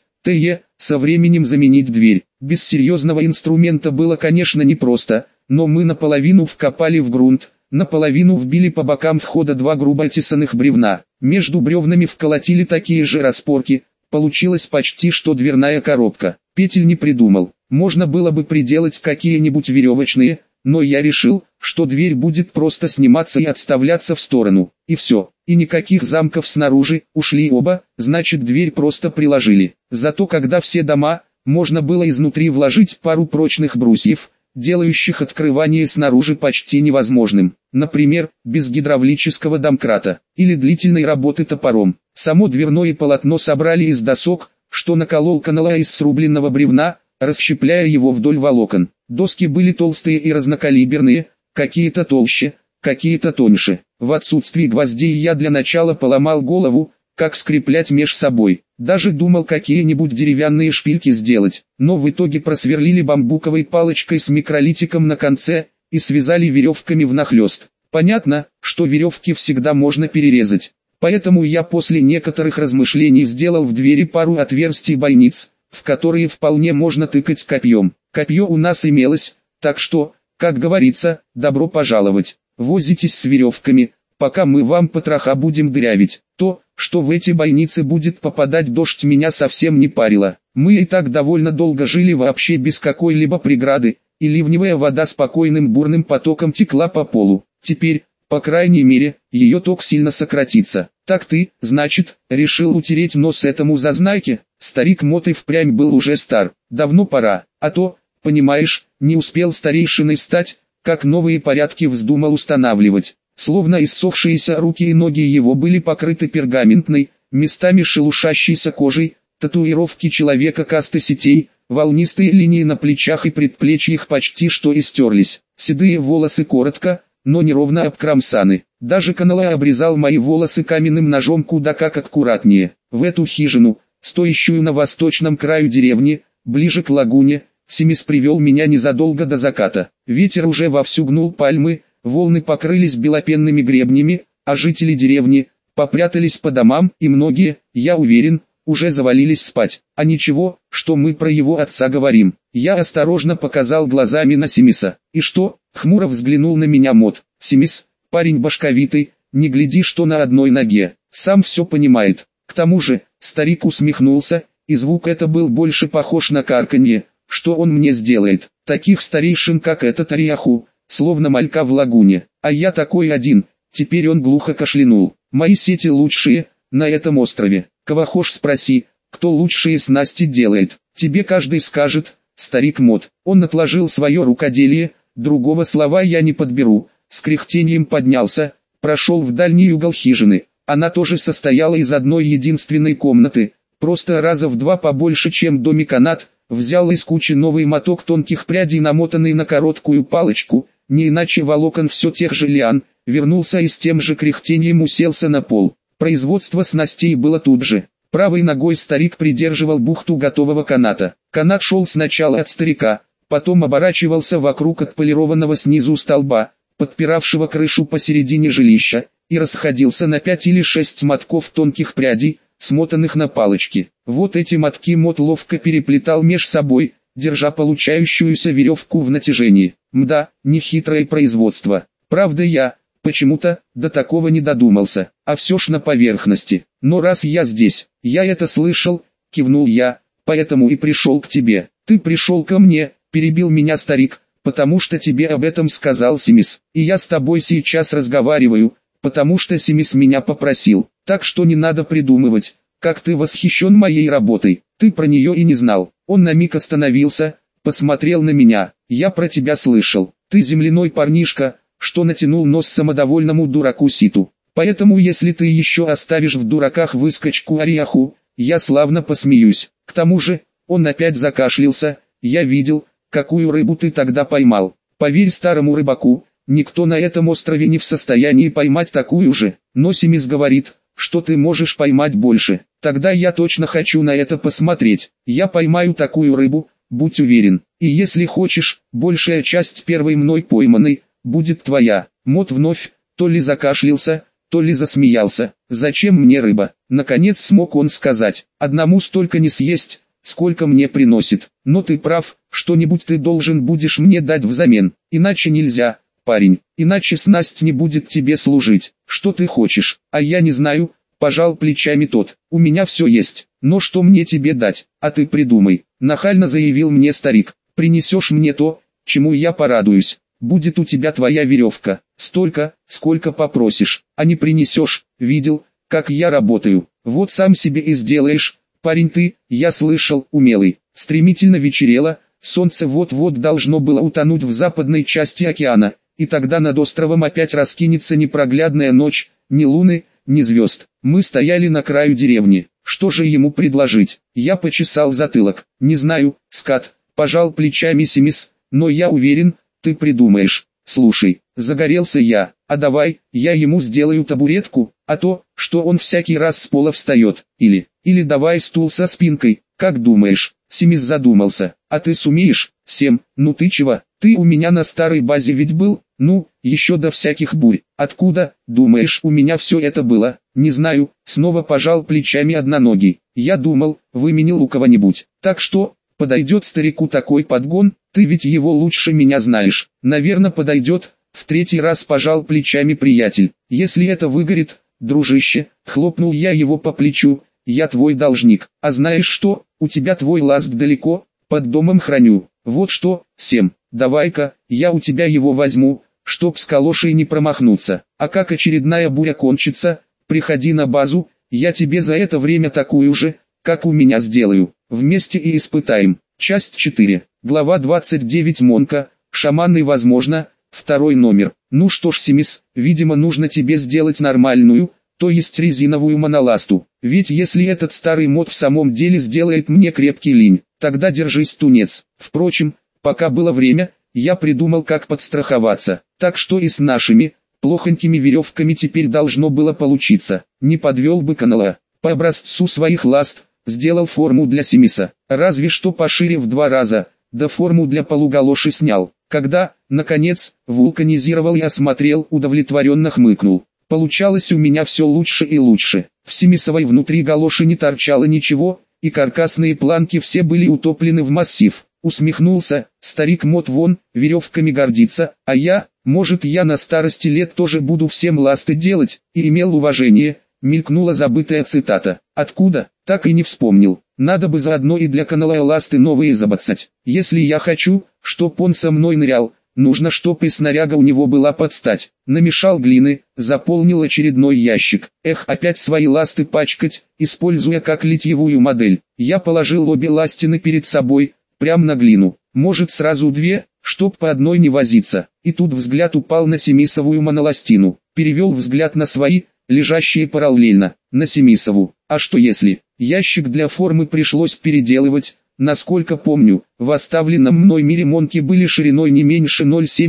S1: Со временем заменить дверь. Без серьезного инструмента было, конечно, непросто, но мы наполовину вкопали в грунт, наполовину вбили по бокам входа два грубо оттесанных бревна. Между бревнами вколотили такие же распорки, получилась почти что дверная коробка. Петель не придумал, можно было бы приделать какие-нибудь веревочные, но я решил, что дверь будет просто сниматься и отставляться в сторону, и все. И никаких замков снаружи, ушли оба, значит дверь просто приложили. Зато когда все дома, можно было изнутри вложить пару прочных брусьев, делающих открывание снаружи почти невозможным. Например, без гидравлического домкрата, или длительной работы топором. Само дверное полотно собрали из досок, что наколол канала из срубленного бревна, расщепляя его вдоль волокон. Доски были толстые и разнокалиберные, какие-то толще, какие-то тоньше. В отсутствии гвоздей я для начала поломал голову, как скреплять меж собой. Даже думал какие-нибудь деревянные шпильки сделать, но в итоге просверлили бамбуковой палочкой с микролитиком на конце и связали веревками внахлёст. Понятно, что веревки всегда можно перерезать. Поэтому я после некоторых размышлений сделал в двери пару отверстий бойниц, в которые вполне можно тыкать копьем. Копье у нас имелось, так что, как говорится, добро пожаловать. Возитесь с веревками, пока мы вам потроха будем дырявить. То, что в эти бойницы будет попадать дождь, меня совсем не парило. Мы и так довольно долго жили вообще без какой-либо преграды, и ливневая вода спокойным бурным потоком текла по полу. Теперь, по крайней мере, ее ток сильно сократится. Так ты, значит, решил утереть нос этому зазнайке? Старик Мот и впрямь был уже стар. Давно пора, а то, понимаешь, не успел старейшиной стать, как новые порядки вздумал устанавливать. Словно иссохшиеся руки и ноги его были покрыты пергаментной, местами шелушащейся кожей, татуировки человека касты сетей, волнистые линии на плечах и предплечьях почти что истерлись. Седые волосы коротко, но неровно обкромсаны. Даже Канала обрезал мои волосы каменным ножом куда как аккуратнее. В эту хижину, стоящую на восточном краю деревни, ближе к лагуне, Семис привел меня незадолго до заката. Ветер уже вовсю гнул пальмы, волны покрылись белопенными гребнями, а жители деревни попрятались по домам, и многие, я уверен, уже завалились спать. А ничего, что мы про его отца говорим. Я осторожно показал глазами на Семиса. И что? Хмуро взглянул на меня Мот. Семис, парень башковитый, не гляди, что на одной ноге. Сам все понимает. К тому же, старик усмехнулся, и звук это был больше похож на карканье. Что он мне сделает? Таких старейшин, как этот Ариаху, словно малька в лагуне. А я такой один. Теперь он глухо кашлянул. Мои сети лучшие, на этом острове. Кого хошь спроси, кто лучшие снасти делает. Тебе каждый скажет, старик Мот. Он отложил свое рукоделие, другого слова я не подберу. С кряхтением поднялся, прошел в дальний угол хижины. Она тоже состояла из одной единственной комнаты, просто раза в два побольше, чем домик Анат. Взял из кучи новый моток тонких прядей, намотанный на короткую палочку, не иначе волокон все тех же лиан, вернулся и с тем же кряхтением уселся на пол. Производство снастей было тут же. Правой ногой старик придерживал бухту готового каната. Канат шел сначала от старика, потом оборачивался вокруг отполированного снизу столба, подпиравшего крышу посередине жилища, и расходился на 5 или 6 мотков тонких прядей, смотанных на палочки. Вот эти мотки Мот ловко переплетал меж собой, держа получающуюся веревку в натяжении. Мда, нехитрое производство. Правда, я, почему-то до такого не додумался, а все ж на поверхности. Но раз я здесь, я это слышал, кивнул я, поэтому и пришел к тебе. Ты пришел ко мне, перебил меня старик, потому что тебе об этом сказал Семис. И я с тобой сейчас разговариваю, потому что Семис меня попросил. Так что не надо придумывать, как ты восхищен моей работой. Ты про нее и не знал. Он на миг остановился, посмотрел на меня. Я про тебя слышал. Ты земляной парнишка, что натянул нос самодовольному дураку Ситу. Поэтому если ты еще оставишь в дураках выскочку Ариаху, я славно посмеюсь. К тому же, он опять закашлялся, я видел, какую рыбу ты тогда поймал. Поверь старому рыбаку, никто на этом острове не в состоянии поймать такую же. Но Семис говорит, что ты можешь поймать больше. Тогда я точно хочу на это посмотреть. Я поймаю такую рыбу, будь уверен. И если хочешь, большая часть первой мной пойманной будет твоя. Мот вновь, то ли закашлялся, то ли засмеялся. Зачем мне рыба? Наконец смог он сказать. Одному столько не съесть, сколько мне приносит. Но ты прав, что-нибудь ты должен будешь мне дать взамен. Иначе нельзя, парень. Иначе снасть не будет тебе служить. Что ты хочешь? А я не знаю, пожал плечами тот. У меня все есть. Но что мне тебе дать? А ты придумай. Нахально заявил мне старик. Принесешь мне то, чему я порадуюсь. Будет у тебя твоя веревка, столько, сколько попросишь, а не принесешь, видел, как я работаю, вот сам себе и сделаешь, парень ты, я слышал, умелый. Стремительно вечерело, солнце вот-вот должно было утонуть в западной части океана, и тогда над островом опять раскинется непроглядная ночь, ни луны, ни звезд. Мы стояли на краю деревни, что же ему предложить? Я почесал затылок, не знаю, скат, пожал плечами Семис, но я уверен, ты придумаешь. Слушай, загорелся я, а давай, я ему сделаю табуретку, а то, что он всякий раз с пола встает, или давай стул со спинкой, как думаешь? Семис задумался, а ты сумеешь? Сем, ну ты чего, ты у меня на старой базе ведь был, ну, еще до всяких бурь, откуда, думаешь, у меня все это было? Не знаю, снова пожал плечами одноногий, я думал, выменил у кого-нибудь, так что, подойдет старику такой подгон, ты ведь его лучше меня знаешь. Наверно подойдет, в третий раз пожал плечами приятель. Если это выгорит, дружище, хлопнул я его по плечу, я твой должник. А знаешь что, у тебя твой ласт далеко, под домом храню. Вот что, Сем, давай-ка, я у тебя его возьму, чтоб с калошей не промахнуться. А как очередная буря кончится, приходи на базу, я тебе за это время такую же, как у меня сделаю. Вместе и испытаем. Часть 4. Глава 29. Монка, шаман и возможно, второй номер. Ну что ж, Семис, видимо нужно тебе сделать нормальную, то есть резиновую моноласту. Ведь если этот старый мод в самом деле сделает мне крепкий линь, тогда держись, тунец. Впрочем, пока было время, я придумал, как подстраховаться. Так что и с нашими, плохонькими веревками теперь должно было получиться. Не подвел бы канала. По образцу своих ласт, сделал форму для Семиса, разве что пошире в 2 раза, да форму для полугалоши снял. Когда, наконец, вулканизировал и осмотрел, удовлетворенно хмыкнул. Получалось у меня все лучше и лучше. В Семисовой внутри галоши не торчало ничего, и каркасные планки все были утоплены в массив. Усмехнулся, старик мод вон, веревками гордится, а я, может я на старости лет тоже буду всем ласты делать, и имел уважение. Мелькнула забытая цитата. Откуда? Так и не вспомнил. Надо бы заодно и для канала ласты новые забацать. Если я хочу, чтоб он со мной нырял, нужно, чтоб и снаряга у него была под стать. Намешал глины, заполнил очередной ящик. Эх, опять свои ласты пачкать, используя как литьевую модель. Я положил обе ластины перед собой, прямо на глину. Может сразу 2, чтоб по одной не возиться. И тут взгляд упал на Семисовую моноластину. Перевел взгляд на свои, лежащие параллельно, на Семисову. А что если? Ящик для формы пришлось переделывать. Насколько помню, в оставленном мной мире монки были шириной не меньше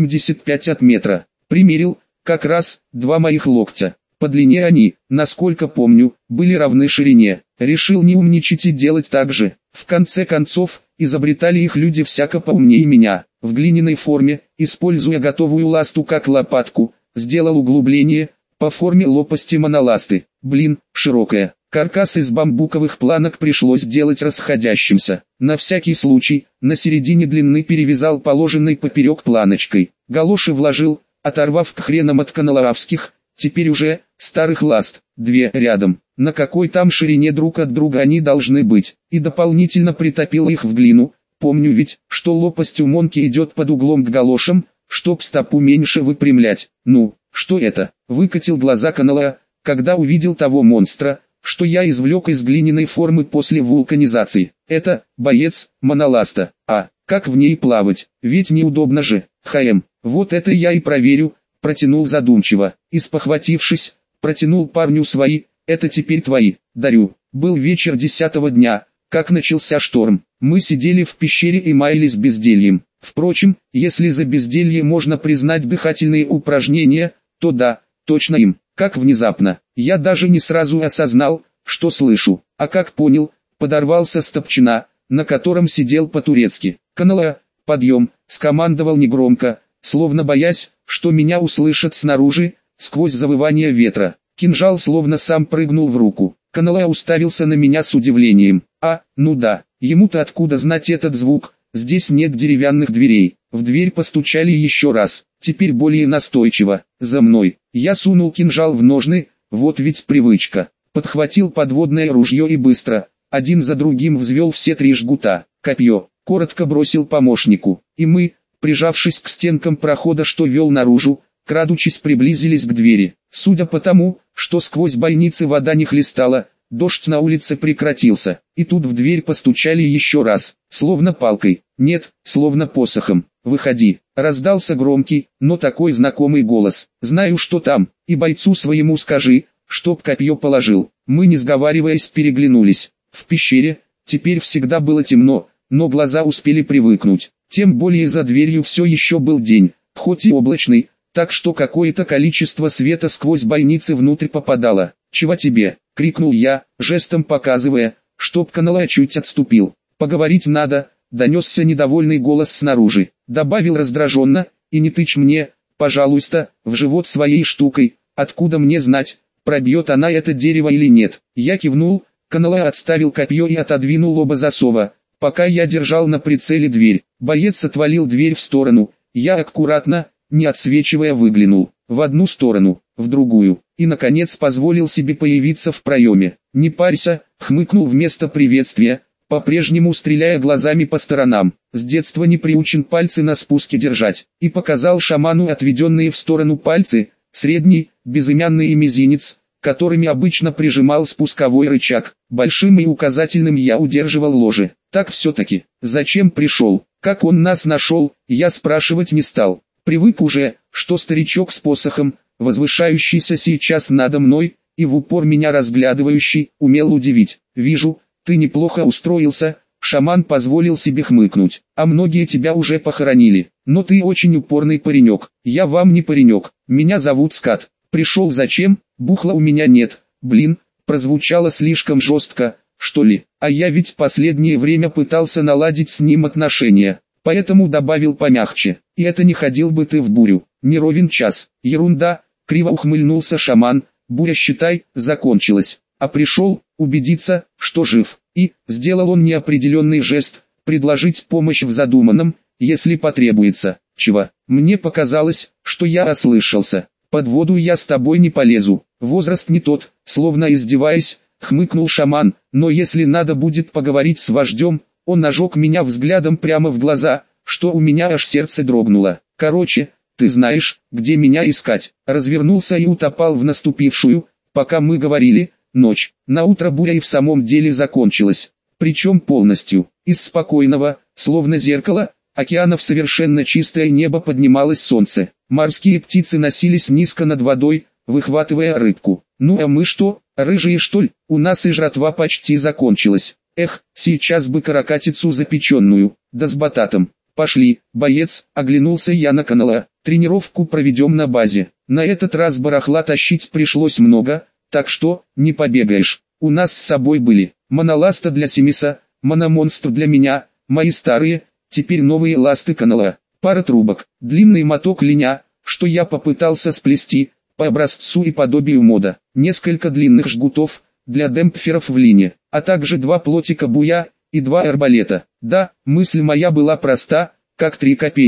S1: 0,75 от метра. Примерил, как раз, 2 моих локтя. По длине они, насколько помню, были равны ширине. Решил не умничать и делать так же. В конце концов, изобретали их люди всяко поумнее меня. В глиняной форме, используя готовую ласту как лопатку, сделал углубление по форме лопасти моноласты. Блин, широкая. Каркас из бамбуковых планок пришлось делать расходящимся. На всякий случай, на середине длины перевязал положенной поперек планочкой. Галоши вложил, оторвав к хренам от каналаавских, теперь уже, старых ласт, две рядом. На какой там ширине друг от друга они должны быть, и дополнительно притопил их в глину. Помню ведь, что лопасть у Монки идет под углом к галошам, чтоб стопу меньше выпрямлять. Ну, что это? Выкатил глаза Каналаа, когда увидел того монстра, что я извлек из глиняной формы после вулканизации. Это, боец, моноласта. А, как в ней плавать? Ведь неудобно же. Вот это я и проверю, протянул задумчиво. И спохватившись, протянул парню свои, это теперь твои, дарю. Был вечер 10-го дня, как начался шторм. Мы сидели в пещере и маялись бездельем. Впрочем, если за безделье можно признать дыхательные упражнения, то да, точно им. Как внезапно, я даже не сразу осознал, что слышу, а как понял, подорвался с топчина, на котором сидел по-турецки. Каналаа, подъем, скомандовал негромко, словно боясь, что меня услышат снаружи, сквозь завывание ветра. Кинжал словно сам прыгнул в руку. Каналаа уставился на меня с удивлением. Ну да, ему-то откуда знать этот звук, здесь нет деревянных дверей. В дверь постучали еще раз, теперь более настойчиво. За мной. Я сунул кинжал в ножны, вот ведь привычка. Подхватил подводное ружье и быстро, один за другим взвел все 3 жгута. Копье, коротко бросил помощнику. И мы, прижавшись к стенкам прохода, что вел наружу, крадучись приблизились к двери. Судя по тому, что сквозь бойницы вода не хлестала, дождь на улице прекратился. И тут в дверь постучали еще раз, словно палкой. Нет, словно посохом. «Выходи», раздался громкий, но такой знакомый голос. «Знаю, что там, и бойцу своему скажи, чтоб копье положил». Мы, не сговариваясь, переглянулись. В пещере теперь всегда было темно, но глаза успели привыкнуть. Тем более за дверью все еще был день, хоть и облачный, так что какое-то количество света сквозь бойницы внутрь попадало. «Чего тебе?» — крикнул я, жестом показывая, чтоб Каналаа чуть отступил. «Поговорить надо», — донесся недовольный голос снаружи. Добавил раздраженно: «И не тычь мне, пожалуйста, в живот своей штукой, откуда мне знать, пробьет она это дерево или нет». Я кивнул, Каналаа отставил копье и отодвинул оба засова, пока я держал на прицеле дверь. Боец отвалил дверь в сторону, я аккуратно, не отсвечивая, выглянул. В одну сторону, в другую, и наконец позволил себе появиться в проеме. «Не парься», — хмыкнул вместо приветствия, по-прежнему стреляя глазами по сторонам. С детства не приучен пальцы на спуске держать. И показал шаману отведенные в сторону пальцы, средний, безымянный и мизинец, которыми обычно прижимал спусковой рычаг. Большим и указательным я удерживал ложе. Так все-таки, зачем пришел, как он нас нашел, я спрашивать не стал. Привык уже, что старичок с посохом, возвышающийся сейчас надо мной, и в упор меня разглядывающий, умел удивить. «Вижу, ты неплохо устроился», — шаман позволил себе хмыкнуть. «А многие тебя уже похоронили, но ты очень упорный паренек». «Я вам не паренек, меня зовут Скат». «Пришел зачем? Бухла у меня нет». «Блин», прозвучало слишком жестко, что ли, а я ведь последнее время пытался наладить с ним отношения. Поэтому добавил помягче: «И это не ходил бы ты в бурю, не ровен час». «Ерунда», криво ухмыльнулся шаман, «буря, считай, закончилась. А пришел, убедиться, что жив». И, сделал он неопределенный жест, предложить помощь в задуманном, если потребуется. «Чего?» Мне показалось, что я ослышался. «Под воду я с тобой не полезу, возраст не тот», словно издеваясь, хмыкнул шаман, «но если надо будет поговорить с вождем». Он ожег меня взглядом прямо в глаза, что у меня аж сердце дрогнуло. «Короче, ты знаешь, где меня искать». Развернулся и утопал в наступившую, пока мы говорили, ночь. Наутро буря и в самом деле закончилась. Причем полностью. Из спокойного, словно зеркало, океана в совершенно чистое небо поднималось солнце. Морские птицы носились низко над водой, выхватывая рыбку. «Ну а мы что, рыжие что ли? У нас и жратва почти закончилась. Эх, сейчас бы каракатицу запеченную, да с бататом». «Пошли, боец», оглянулся я на Каналаа. «Тренировку проведем на базе. На этот раз барахла тащить пришлось много, так что, не побегаешь. У нас с собой были моноласта для Семиса, мономонстр для меня, мои старые, теперь новые ласты Каналаа, пара трубок, длинный моток линя, что я попытался сплести, по образцу и подобию мода, несколько длинных жгутов, для демпферов в лине, а также 2 плотика буя, и 2 арбалета. Да, мысль моя была проста, как 3 копейки.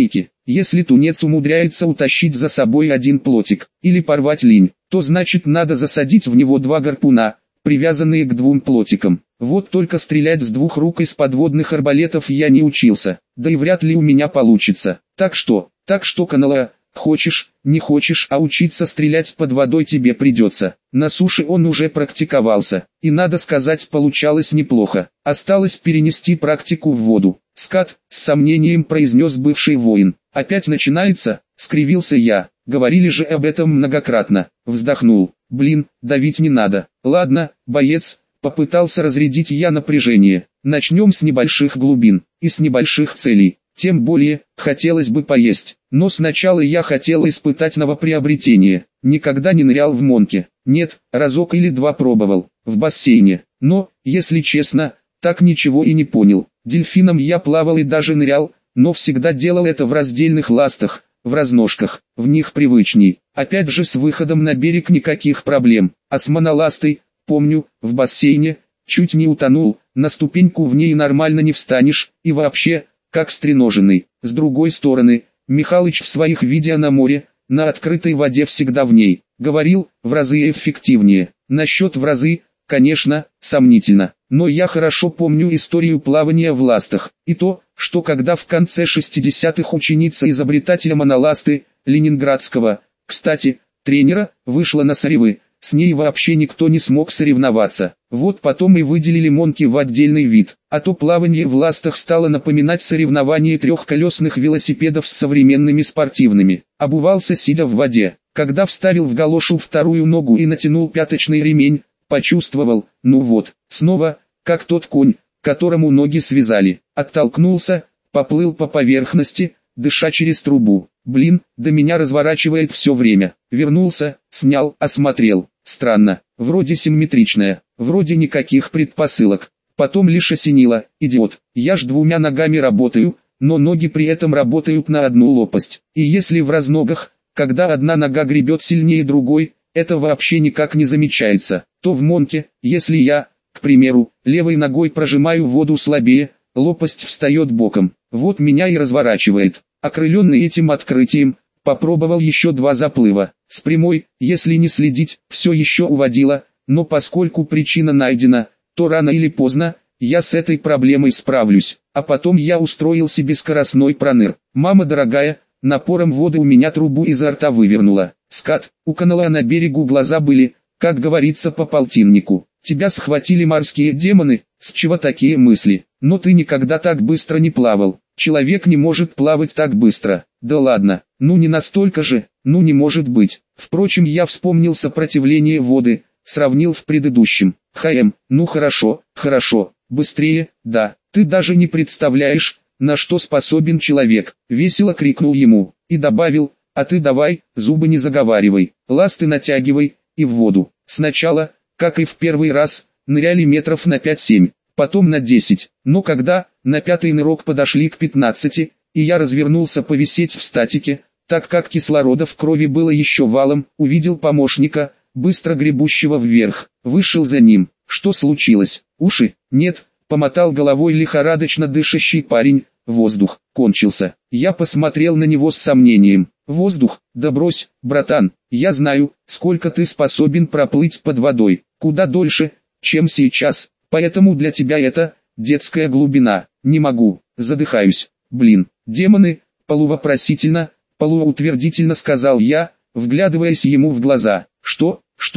S1: Если тунец умудряется утащить за собой один плотик, или порвать линь, то значит надо засадить в него 2 гарпуна, привязанные к 2 плотикам. Вот только стрелять с 2 рук из подводных арбалетов я не учился, да и вряд ли у меня получится. Так что, Канала, хочешь, не хочешь, а учиться стрелять под водой тебе придется. На суше он уже практиковался, и надо сказать, получалось неплохо. Осталось перенести практику в воду. «Скат», — с сомнением произнес бывший воин. «Опять начинается?» — скривился я. «Говорили же об этом многократно». Вздохнул. «Блин, давить не надо». «Ладно, боец», — попытался разрядить я напряжение. «Начнем с небольших глубин и с небольших целей. Тем более, хотелось бы поесть. Но сначала я хотел испытать новоприобретение. Никогда не нырял в Монке. Нет, разок или 2 пробовал. В бассейне. Но, если честно, так ничего и не понял. Дельфином я плавал и даже нырял, но всегда делал это в раздельных ластах, в разножках. В них привычней. Опять же, с выходом на берег никаких проблем. А с моноластой, помню, в бассейне, чуть не утонул. На ступеньку в ней нормально не встанешь, и вообще, как стреноженный. С другой стороны, Михалыч в своих видео на море, на открытой воде всегда в ней, говорил, в разы эффективнее. Насчет в разы, конечно, сомнительно. Но я хорошо помню историю плавания в ластах, и то, что когда в конце 60-х ученица изобретателя моноласты, ленинградского, кстати, тренера, вышла на соревы, с ней вообще никто не смог соревноваться. Вот потом и выделили Монки в отдельный вид, а то плавание в ластах стало напоминать соревнование трехколесных велосипедов с современными спортивными. Обувался сидя в воде, когда вставил в галошу 2-ю ногу и натянул пяточный ремень, почувствовал, ну вот, снова, как тот конь, которому ноги связали, оттолкнулся, поплыл по поверхности, дыша через трубу. Блин, да меня разворачивает все время. Вернулся, снял, осмотрел. Странно, вроде симметричная, вроде никаких предпосылок. Потом лишь осенило, идиот, я ж 2 ногами работаю, но ноги при этом работают на одну лопасть. И если в разногах, когда одна нога гребет сильнее другой, это вообще никак не замечается, то в Монке, если я, к примеру, левой ногой прожимаю воду слабее, лопасть встает боком. Вот меня и разворачивает. Окрыленный этим открытием, попробовал еще 2 заплыва. С прямой, если не следить, все еще уводило, но поскольку причина найдена, то рано или поздно, я с этой проблемой справлюсь. А потом я устроил себе скоростной проныр. Мама дорогая, напором воды у меня трубу изо рта вывернула. «Скат», у Канала на берегу глаза были, как говорится по полтиннику. «Тебя схватили морские демоны, с чего такие мысли? Но ты никогда так быстро не плавал. Человек не может плавать так быстро». «Да ладно, ну не настолько же, ну не может быть». Впрочем, я вспомнил сопротивление воды, сравнил в предыдущем. Ну хорошо, быстрее, да, ты даже не представляешь, на что способен человек, весело крикнул ему, и добавил, а ты давай, зубы не заговаривай, ласты натягивай, и в воду. Сначала, как и в первый раз, ныряли метров на 5-7, потом на 10, но когда, на 5-й нырок подошли к 15, и я развернулся повисеть в статике, так как кислорода в крови было еще валом, увидел помощника, быстро гребущего вверх, вышел за ним. Что случилось? Уши? Нет, помотал головой лихорадочно дышащий парень. Воздух кончился. Я посмотрел на него с сомнением. Воздух? Да брось, братан, я знаю, сколько ты способен проплыть под водой, куда дольше, чем сейчас, поэтому для тебя это детская глубина. Не могу, задыхаюсь. Блин, демоны, полувопросительно, полуутвердительно сказал я, вглядываясь ему в глаза. Что,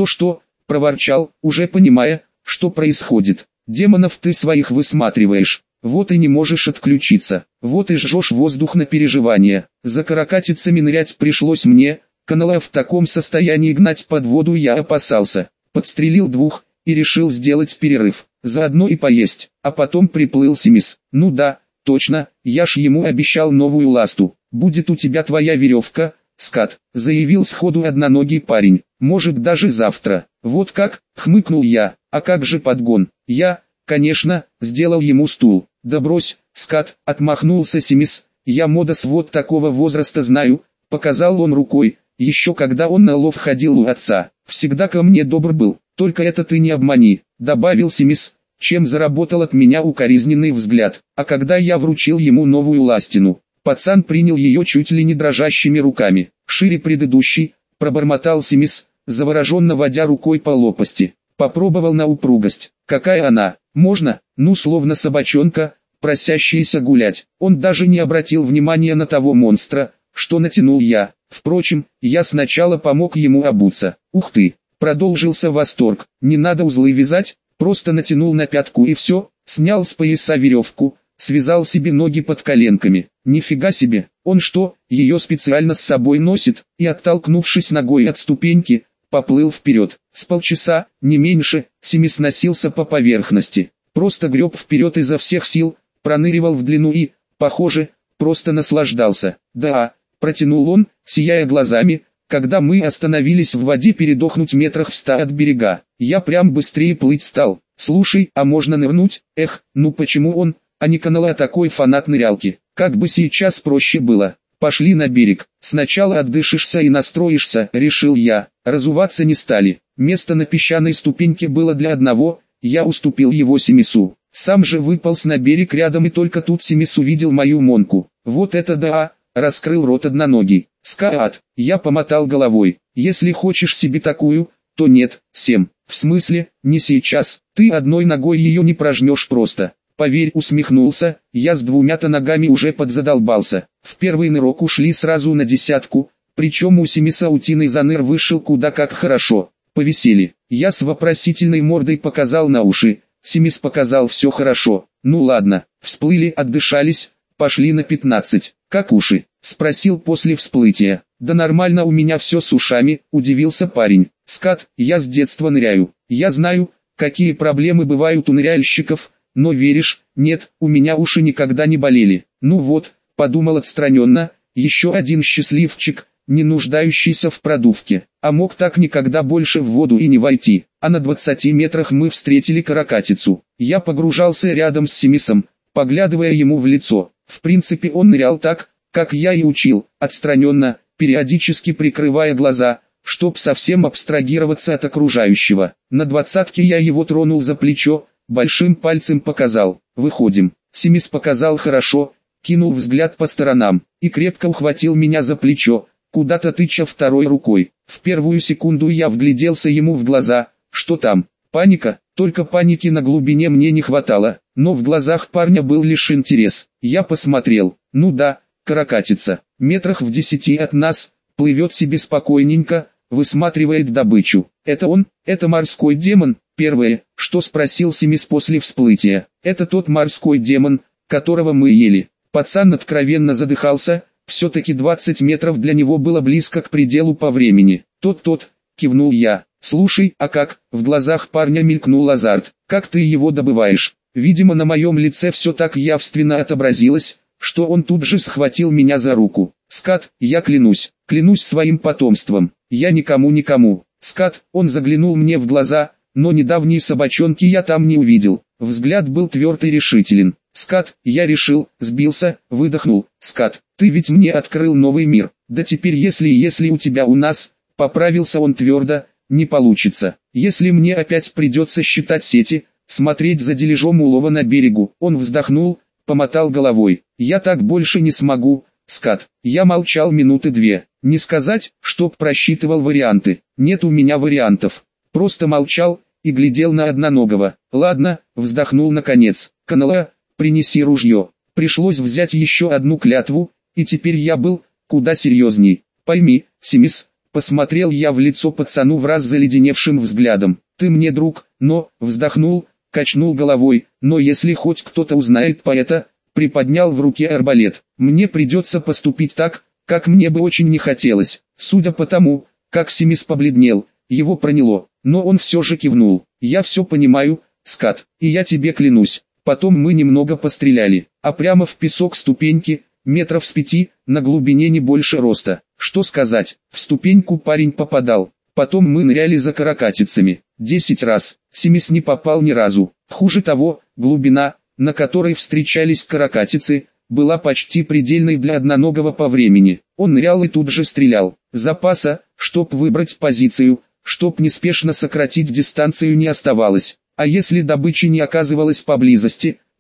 S1: проворчал, уже понимая, что происходит. Демонов ты своих высматриваешь, вот и не можешь отключиться, вот и жжешь воздух на переживания. За каракатицами нырять пришлось мне, Канала в таком состоянии гнать под воду я опасался. Подстрелил 2, и решил сделать перерыв, заодно и поесть, а потом приплыл Семис. Ну да, точно, я ж ему обещал новую ласту. Будет у тебя твоя веревка, Скат, заявил сходу одноногий парень, может даже завтра. Вот как, хмыкнул я, а как же подгон? Я, конечно, сделал ему стул. Да брось, Скат, отмахнулся Семис, я модас вот такого возраста знаю, показал он рукой, еще когда он на лов ходил у отца, всегда ко мне добр был, только это ты не обмани, добавил Семис, чем заработал от меня укоризненный взгляд, а когда я вручил ему новую ластину, Пацан принял ее чуть ли не дрожащими руками. Шире предыдущий, пробормотал Семис, завороженно водя рукой по лопасти. Попробовал на упругость. Какая она? Можно? Ну словно собачонка, просящаяся гулять. Он даже не обратил внимания на того монстра, что натянул я. Впрочем, я сначала помог ему обуться. Ух ты! Продолжился восторг. Не надо узлы вязать, просто натянул на пятку и все. Снял с пояса веревку, связал себе ноги под коленками. Нифига себе, он что, ее специально с собой носит? И оттолкнувшись ногой от ступеньки, поплыл вперед. С полчаса, не меньше, Семис носился по поверхности. Просто греб вперед изо всех сил, проныривал в длину и, похоже, просто наслаждался. Да, протянул он, сияя глазами, когда мы остановились в воде передохнуть метрах в 100 от берега. Я прям быстрее плыть стал. Слушай, а можно нырнуть? Эх, ну почему он, а не Канала такой фанат нырялки? Как бы сейчас проще было. Пошли на берег. Сначала отдышишься и настроишься, решил я. Разуваться не стали. Место на песчаной ступеньке было для одного, я уступил его Семису. Сам же выполз на берег рядом и только тут Семис увидел мою монку. Вот это да, раскрыл рот одноногий. Скаат, я помотал головой. Если хочешь себе такую, то нет, Сем. В смысле, не сейчас, ты одной ногой ее не прожмешь просто. Поверь, усмехнулся, я с двумя-то ногами уже подзадолбался. В первый нырок ушли сразу на десятку, причем у Семиса утиный заныр вышел куда как хорошо. Повесели. Я с вопросительной мордой показал на уши, Семис показал все хорошо. Ну ладно, всплыли, отдышались, пошли на 15. Как уши? Спросил после всплытия. Да нормально у меня все с ушами, удивился парень. Скат, я с детства ныряю. Я знаю, какие проблемы бывают у ныряльщиков, но веришь, нет, у меня уши никогда не болели. Ну вот, подумал отстраненно, еще один счастливчик, не нуждающийся в продувке. А мог так никогда больше в воду и не войти. А на 20 метрах мы встретили каракатицу. Я погружался рядом с Семисом, поглядывая ему в лицо. В принципе он нырял так, как я и учил, отстраненно, периодически прикрывая глаза, чтоб совсем абстрагироваться от окружающего. На 20-ке я его тронул за плечо, большим пальцем показал, выходим. Семис показал хорошо, кинул взгляд по сторонам, и крепко ухватил меня за плечо, куда-то тыча второй рукой. В первую секунду я вгляделся ему в глаза, что там, паника, только паники на глубине мне не хватало, но в глазах парня был лишь интерес. Я посмотрел, ну да, каракатица, метрах в 10 от нас, плывет себе спокойненько, высматривает добычу. Это он, это морской демон. Первое, что спросил Семис после всплытия, это тот морской демон, которого мы ели. Пацан откровенно задыхался, все-таки 20 метров для него было близко к пределу по времени. Тот, кивнул я. Слушай, а как, в глазах парня мелькнул азарт, как ты его добываешь? Видимо на моем лице все так явственно отобразилось, что он тут же схватил меня за руку. Скат, я клянусь своим потомством, я никому. Скат, он заглянул мне в глаза, но недавней собачонки я там не увидел. Взгляд был тверд и решителен. Скат, я решил, сбился, выдохнул. Скат, ты ведь мне открыл новый мир. Да теперь если у тебя у нас, поправился он твердо, не получится. Если мне опять придется считать сети, смотреть за дележом улова на берегу. Он вздохнул, помотал головой. Я так больше не смогу, Скат. Я молчал минуты 2. Не сказать, чтоб просчитывал варианты. Нет у меня вариантов. Просто молчал и глядел на одноногого. Ладно, вздохнул наконец. Канала, принеси ружье. Пришлось взять еще одну клятву, и теперь я был куда серьезней. Пойми, Семис, посмотрел я в лицо пацану враз заледеневшим взглядом. Ты мне друг, но, вздохнул, качнул головой, но если хоть кто-то узнает по это, приподнял в руке арбалет. Мне придется поступить так, как мне бы очень не хотелось. Судя по тому, как Семис побледнел, его проняло, но он все же кивнул. Я все понимаю, Скат, и я тебе клянусь. Потом мы немного постреляли, а прямо в песок ступеньки, метров с 5, на глубине не больше роста. Что сказать, в ступеньку парень попадал. Потом мы ныряли за каракатицами. 10 раз, Семис не попал ни разу. Хуже того, глубина, на которой встречались каракатицы, была почти предельной для одноногого по времени. Он нырял и тут же стрелял. Запаса, чтоб выбрать позицию, чтоб неспешно сократить дистанцию, не оставалось. А если добычи не оказывалось поблизости,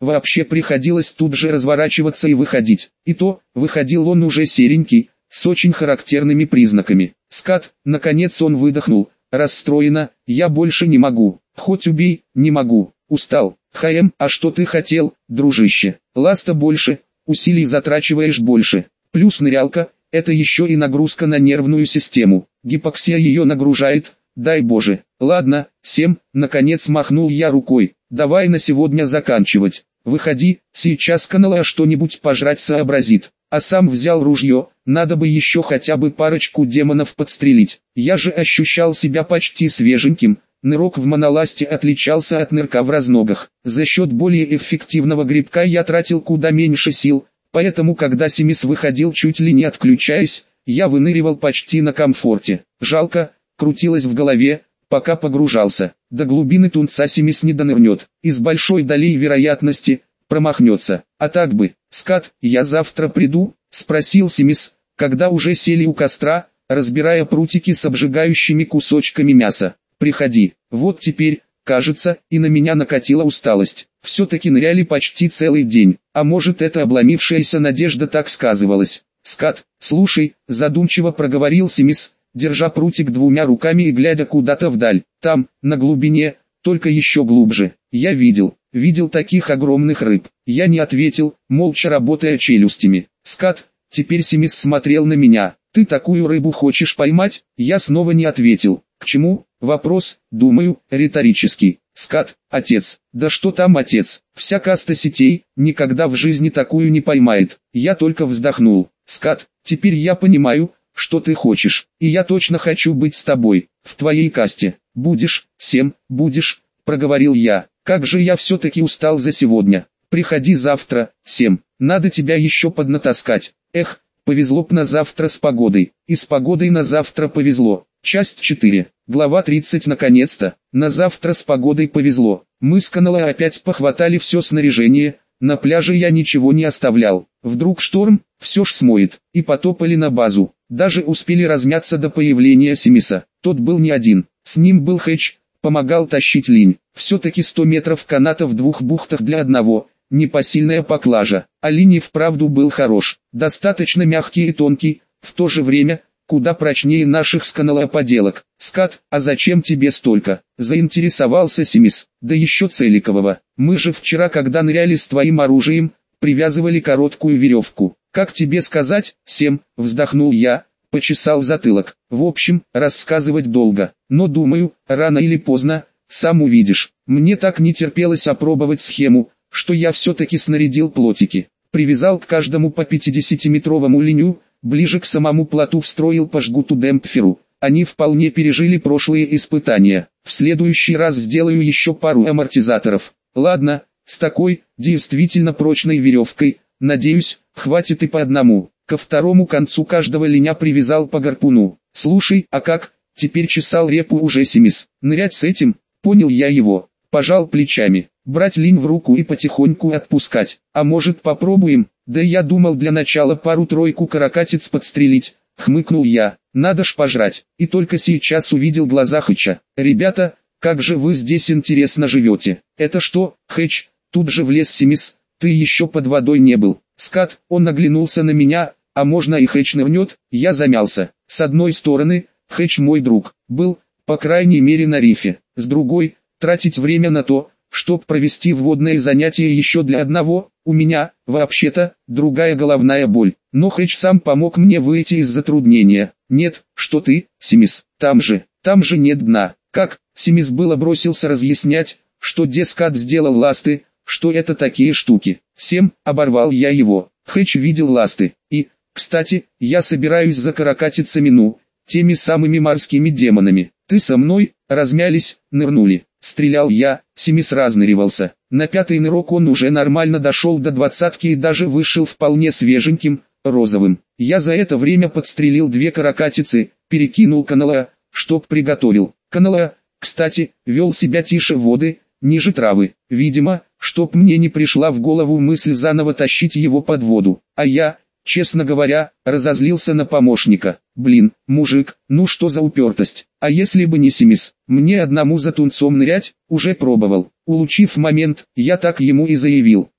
S1: вообще приходилось тут же разворачиваться и выходить. И то, выходил он уже серенький, с очень характерными признаками. Скат, наконец он выдохнул, расстроенно: я больше не могу, хоть убей, не могу, устал. А что ты хотел, дружище? Ласта больше, усилий затрачиваешь больше, плюс нырялка, это еще и нагрузка на нервную систему, гипоксия ее нагружает, дай боже. Ладно, наконец махнул я рукой, давай на сегодня заканчивать. Выходи, сейчас Канала что-нибудь пожрать сообразит. А сам взял ружье, надо бы еще хотя бы парочку демонов подстрелить. Я же ощущал себя почти свеженьким, нырок в моноласте отличался от нырка в разногах. За счет более эффективного грибка я тратил куда меньше сил, поэтому когда Семис выходил чуть ли не отключаясь, я выныривал почти на комфорте. Жалко, крутилось в голове, пока погружался. До глубины тунца Семис не донырнет, и с большой долей вероятности промахнется. А так бы, Скат, я завтра приду, спросил Семис, когда уже сели у костра, разбирая прутики с обжигающими кусочками мяса. Приходи. Вот теперь, кажется, и на меня накатила усталость. Все-таки ныряли почти целый день, а может это обломившаяся надежда так сказывалась. Скат, слушай, задумчиво проговорил Семис, держа прутик двумя руками и глядя куда-то вдаль. Там, на глубине, только еще глубже. Я видел таких огромных рыб. Я не ответил, молча работая челюстями. Скат, теперь Семис смотрел на меня. Ты такую рыбу хочешь поймать? Я снова не ответил. К чему? Вопрос, думаю, риторический. Скат, отец. Да что там отец? Вся каста сетей никогда в жизни такую не поймает. Я только вздохнул. Скат, теперь я понимаю, что ты хочешь. И я точно хочу быть с тобой, в твоей касте. Будешь, будешь, проговорил я. Как же я все-таки устал за сегодня. Приходи завтра, надо тебя еще поднатаскать. Эх, повезло б на завтра с погодой. И с погодой на завтра повезло. Часть 4. Глава 30. Наконец-то, на завтра с погодой повезло. Мы с Канала опять похватали все снаряжение, на пляже я ничего не оставлял. Вдруг шторм, все ж смоет, и потопали на базу. Даже успели размяться до появления Семиса. Тот был не один, с ним был Хэч, помогал тащить линь. Все-таки 100 метров каната в 2 бухтах для одного, непосильная поклажа. А линь и вправду был хорош, достаточно мягкий и тонкий, в то же время куда прочнее наших с Канала поделок. Скат, а зачем тебе столько? Заинтересовался Семис. Да еще целикового. Мы же вчера, когда ныряли с твоим оружием, привязывали короткую веревку. Как тебе сказать, вздохнул я, почесал затылок. В общем, рассказывать долго, но думаю, рано или поздно, сам увидишь. Мне так не терпелось опробовать схему, что я все-таки снарядил плотики. Привязал к каждому по 50-метровому линю, ближе к самому плоту встроил по жгуту демпферу. Они вполне пережили прошлые испытания. В следующий раз сделаю еще пару амортизаторов. Ладно, с такой, действительно прочной веревкой, надеюсь, хватит и по одному. Ко второму концу каждого линя привязал по гарпуну. Слушай, а как? Теперь чесал репу уже Семис. Нырять с этим? Понял я его. Пожал плечами. Брать линь в руку и потихоньку отпускать. А может попробуем? Да я думал для начала пару-тройку каракатиц подстрелить. Хмыкнул я. Надо ж пожрать. И только сейчас увидел глаза Хэча. Ребята, как же вы здесь интересно живете? Это что, Хэч? Тут же влез Семис. Ты еще под водой не был. Скат, он оглянулся на меня. А можно и Хэч нырнет? Я замялся. С одной стороны, Хэч мой друг. Был, по крайней мере на рифе. С другой, тратить время на то, чтоб провести вводное занятие еще для одного, у меня, вообще-то, другая головная боль. Но Хэч сам помог мне выйти из затруднения. Нет, что ты, Семис, там же нет дна. Как? Семис было бросился разъяснять, что Скат сделал ласты, что это такие штуки. Оборвал я его. Хэч видел ласты. И, кстати, я собираюсь за каракатицами, теми самыми морскими демонами. Ты со мной? Размялись, нырнули. Стрелял я, Семис разнырывался. На 5-й нырок он уже нормально дошел до 20-ки и даже вышел вполне свеженьким, розовым. Я за это время подстрелил 2 каракатицы, перекинул Канала, чтоб приготовил. Канала, кстати, вел себя тише воды, ниже травы. Видимо, чтоб мне не пришла в голову мысль заново тащить его под воду. А я, честно говоря, разозлился на помощника. Блин, мужик, ну что за упертость? А если бы не Семис, мне одному за тунцом нырять, уже пробовал. Улучив момент, я так ему и заявил.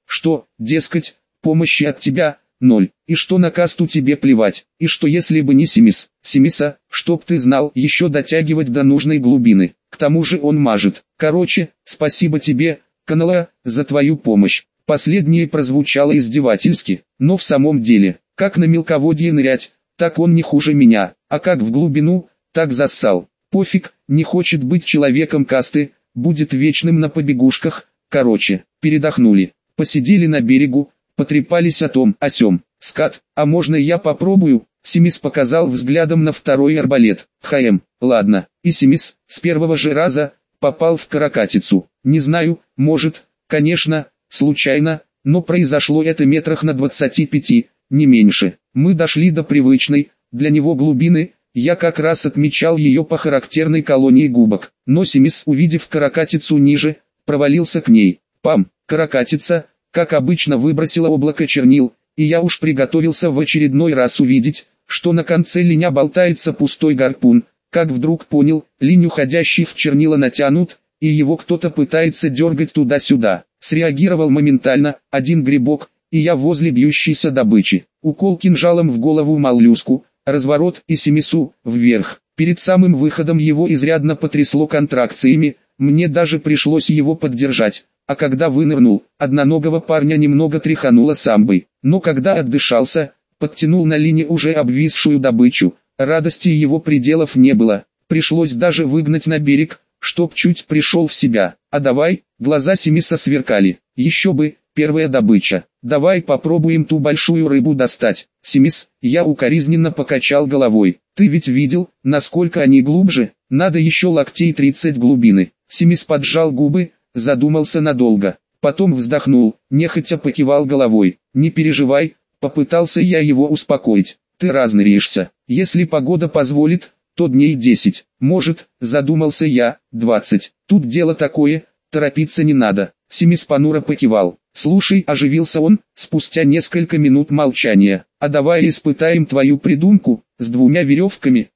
S1: что, дескать, помощи от тебя ноль, и что на касту тебе плевать, и что если бы не Семиса, чтоб ты знал, еще дотягивать до нужной глубины. К тому же он мажет. Короче, спасибо тебе, Канала, за твою помощь. Последнее прозвучало издевательски, но в самом деле, как на мелководье нырять, так он не хуже меня, а как в глубину, так зассал. Пофиг, не хочет быть человеком касты, будет вечным на побегушках. Короче, передохнули, посидели на берегу, потрепались о том, о сём. Скат, а можно я попробую? Семис показал взглядом на второй арбалет. Ладно, и Семис, с первого же раза, попал в каракатицу. Не знаю, может, конечно, случайно, но произошло это метрах на 25, не меньше. Мы дошли до привычной, для него глубины, я как раз отмечал ее по характерной колонии губок. Но Семис, увидев каракатицу ниже, провалился к ней. Пам, каракатица, как обычно, выбросила облако чернил, и я уж приготовился в очередной раз увидеть, что на конце линя болтается пустой гарпун, как вдруг понял, линь, уходящий в чернила, натянут, и его кто-то пытается дергать туда-сюда. Среагировал моментально, один грибок, и я возле бьющейся добычи. Укол кинжалом в голову моллюску, разворот и Семису вверх. Перед самым выходом его изрядно потрясло контракциями, мне даже пришлось его поддержать. А когда вынырнул, одноногого парня немного тряхануло самбой, но когда отдышался, подтянул на линии уже обвисшую добычу, радости его пределов не было, пришлось даже выгнать на берег, чтоб чуть пришел в себя. А давай, глаза Семиса сверкали, еще бы, первая добыча, давай попробуем ту большую рыбу достать. Семис, я укоризненно покачал головой, ты ведь видел, насколько они глубже, надо еще локтей 30 глубины. Семис поджал губы, задумался надолго, потом вздохнул, нехотя покивал головой. Не переживай, попытался я его успокоить, ты разныряешься, если погода позволит, то дней 10, может, задумался я, 20, тут дело такое, торопиться не надо. Семис понуро покивал. Слушай, оживился он, спустя несколько минут молчания, а давай испытаем твою придумку, с 2 веревками.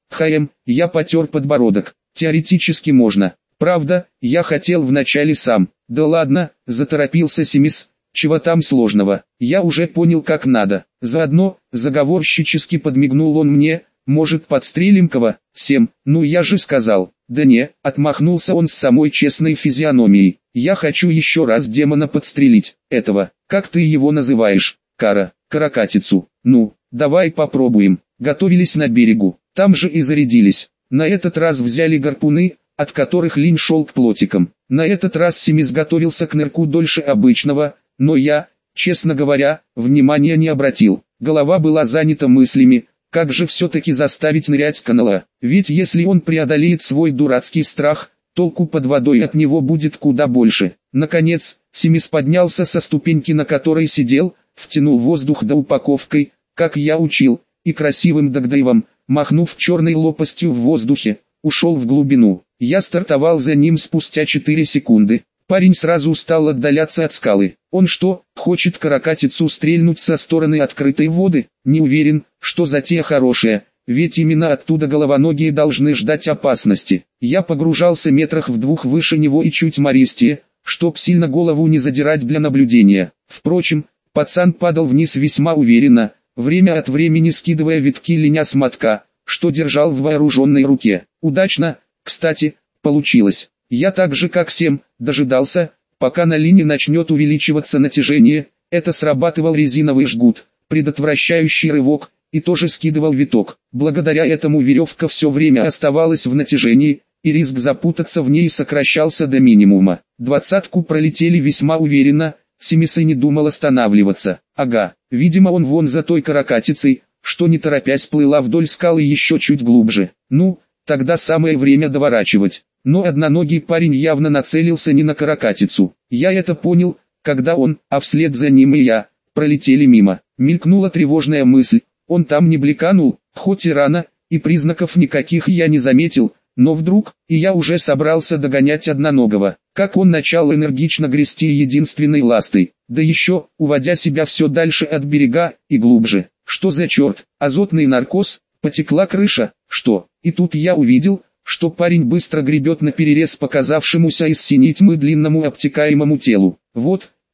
S1: Я потер подбородок, теоретически можно. Правда, я хотел вначале сам. Да ладно, заторопился Семис, чего там сложного, я уже понял как надо. Заодно, заговорщически подмигнул он мне, может подстрелим кого, ну я же сказал. Да не, отмахнулся он с самой честной физиономией. Я хочу еще раз демона подстрелить, этого, как ты его называешь, каракатицу. Ну, давай попробуем. Готовились на берегу, там же и зарядились. На этот раз взяли гарпуны, от которых линь шел к плотикам. На этот раз Семис готовился к нырку дольше обычного, но я, честно говоря, внимания не обратил. Голова была занята мыслями, как же все-таки заставить нырять Канала, ведь если он преодолеет свой дурацкий страх, толку под водой от него будет куда больше. Наконец, Семис поднялся со ступеньки, на которой сидел, втянул воздух до упаковкой, как я учил, и красивым догдайвом, махнув черной лопастью в воздухе, ушел в глубину. Я стартовал за ним спустя 4 секунды. Парень сразу стал отдаляться от скалы. Он что, хочет каракатицу стрельнуть со стороны открытой воды? Не уверен, что затея хорошая, ведь именно оттуда головоногие должны ждать опасности. Я погружался метрах в 2 выше него и чуть мористее, чтоб сильно голову не задирать для наблюдения. Впрочем, пацан падал вниз весьма уверенно, время от времени скидывая витки линя с мотка, что держал в вооруженной руке. Удачно, кстати, получилось. Я так же как дожидался, пока на линии начнет увеличиваться натяжение, это срабатывал резиновый жгут, предотвращающий рывок, и тоже скидывал виток. Благодаря этому веревка все время оставалась в натяжении, и риск запутаться в ней сокращался до минимума. 20-ку пролетели весьма уверенно, Семис и не думал останавливаться. Ага, видимо он вон за той каракатицей, что не торопясь плыла вдоль скалы еще чуть глубже. Ну, тогда самое время доворачивать. Но одноногий парень явно нацелился не на каракатицу. Я это понял, когда он, а вслед за ним и я, пролетели мимо. Мелькнула тревожная мысль, он там не бликанул, хоть и рано, и признаков никаких я не заметил, но вдруг, и я уже собрался догонять одноногого, как он начал энергично грести единственной ластой, да еще, уводя себя все дальше от берега, и глубже. Что за черт, азотный наркоз, потекла крыша, что? И тут я увидел, что парень быстро гребет наперерез показавшемуся из синей тьмы длинному обтекаемому телу. Вот,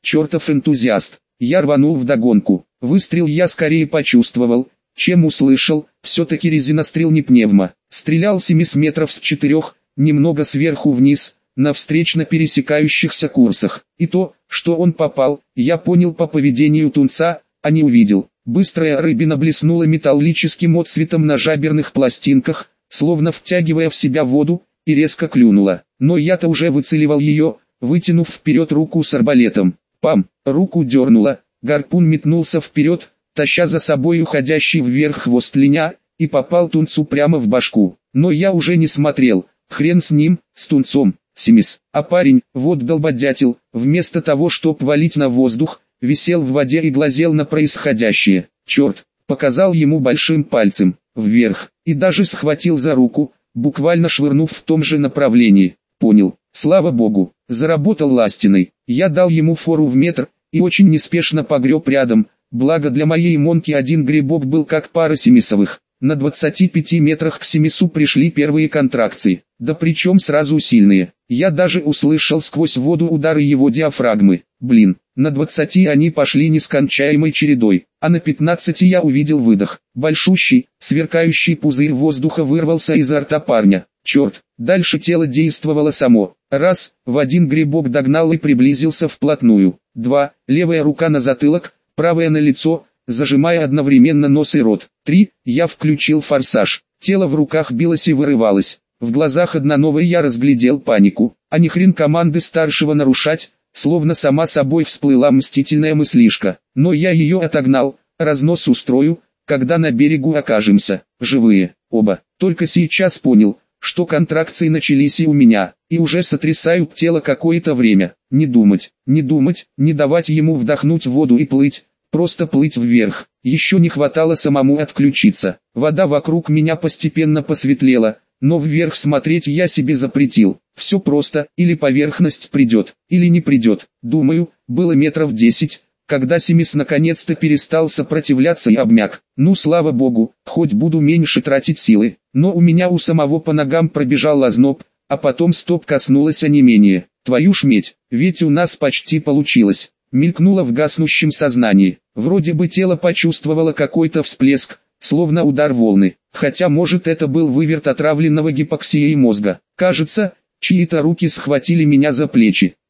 S1: чертов энтузиаст. Я рванул вдогонку. Выстрел я скорее почувствовал, чем услышал, все-таки резинострел не пневмо. Стрелял 70 метров с 4, немного сверху вниз, на встречно пересекающихся курсах. И то, что он попал, я понял по поведению тунца, а не увидел. Быстрая рыбина блеснула металлическим отсветом на жаберных пластинках, словно втягивая в себя воду, и резко клюнула. Но я-то уже выцеливал ее, вытянув вперед руку с арбалетом. Пам! Руку дернула, гарпун метнулся вперед, таща за собой уходящий вверх хвост линя, и попал тунцу прямо в башку. Но я уже не смотрел, хрен с ним, с тунцом, Семис. А парень, вот долбодятел, вместо того, чтоб валить на воздух, висел в воде и глазел на происходящее. Черт, показал ему большим пальцем, вверх, и даже схватил за руку, буквально швырнув в том же направлении. Понял, слава богу, заработал ластиной. Я дал ему фору в метр, и очень неспешно погреб рядом, благо для моей монки один грибок был как пара семисовых. На 25 метрах к семису пришли первые контракции, да причем сразу сильные. Я даже услышал сквозь воду удары его диафрагмы. Блин, на 20 они пошли нескончаемой чередой, а на 15 я увидел выдох. Большущий, сверкающий пузырь воздуха вырвался изо рта парня. Черт, дальше тело действовало само. Раз, в один грибок догнал и приблизился вплотную. Два, левая рука на затылок, правая на лицо, зажимая одновременно нос и рот. 3. Я включил форсаж. Тело в руках билось и вырывалось. В глазах одноновой я разглядел панику. А ни хрен команды старшего нарушать, словно сама собой всплыла мстительная мыслишка. Но я ее отогнал. Разнос устрою, когда на берегу окажемся. Живые, оба. Только сейчас понял, что контракции начались и у меня, и уже сотрясают тело какое-то время. Не думать, не давать ему вдохнуть воду и плыть. Просто плыть вверх. Еще не хватало самому отключиться. Вода вокруг меня постепенно посветлела, но вверх смотреть я себе запретил. Все просто, или поверхность придет, или не придет. Думаю, было метров 10, когда Семис наконец-то перестал сопротивляться и обмяк. Ну слава богу, хоть буду меньше тратить силы. Но у меня у самого по ногам пробежал озноб, а потом стоп коснулось онемение. Твою ж медь, ведь у нас почти получилось. Мелькнуло в гаснущем сознании. Вроде бы тело почувствовало какой-то всплеск, словно удар волны. Хотя может это был выверт отравленного гипоксией мозга. Кажется, чьи-то руки схватили меня за плечи.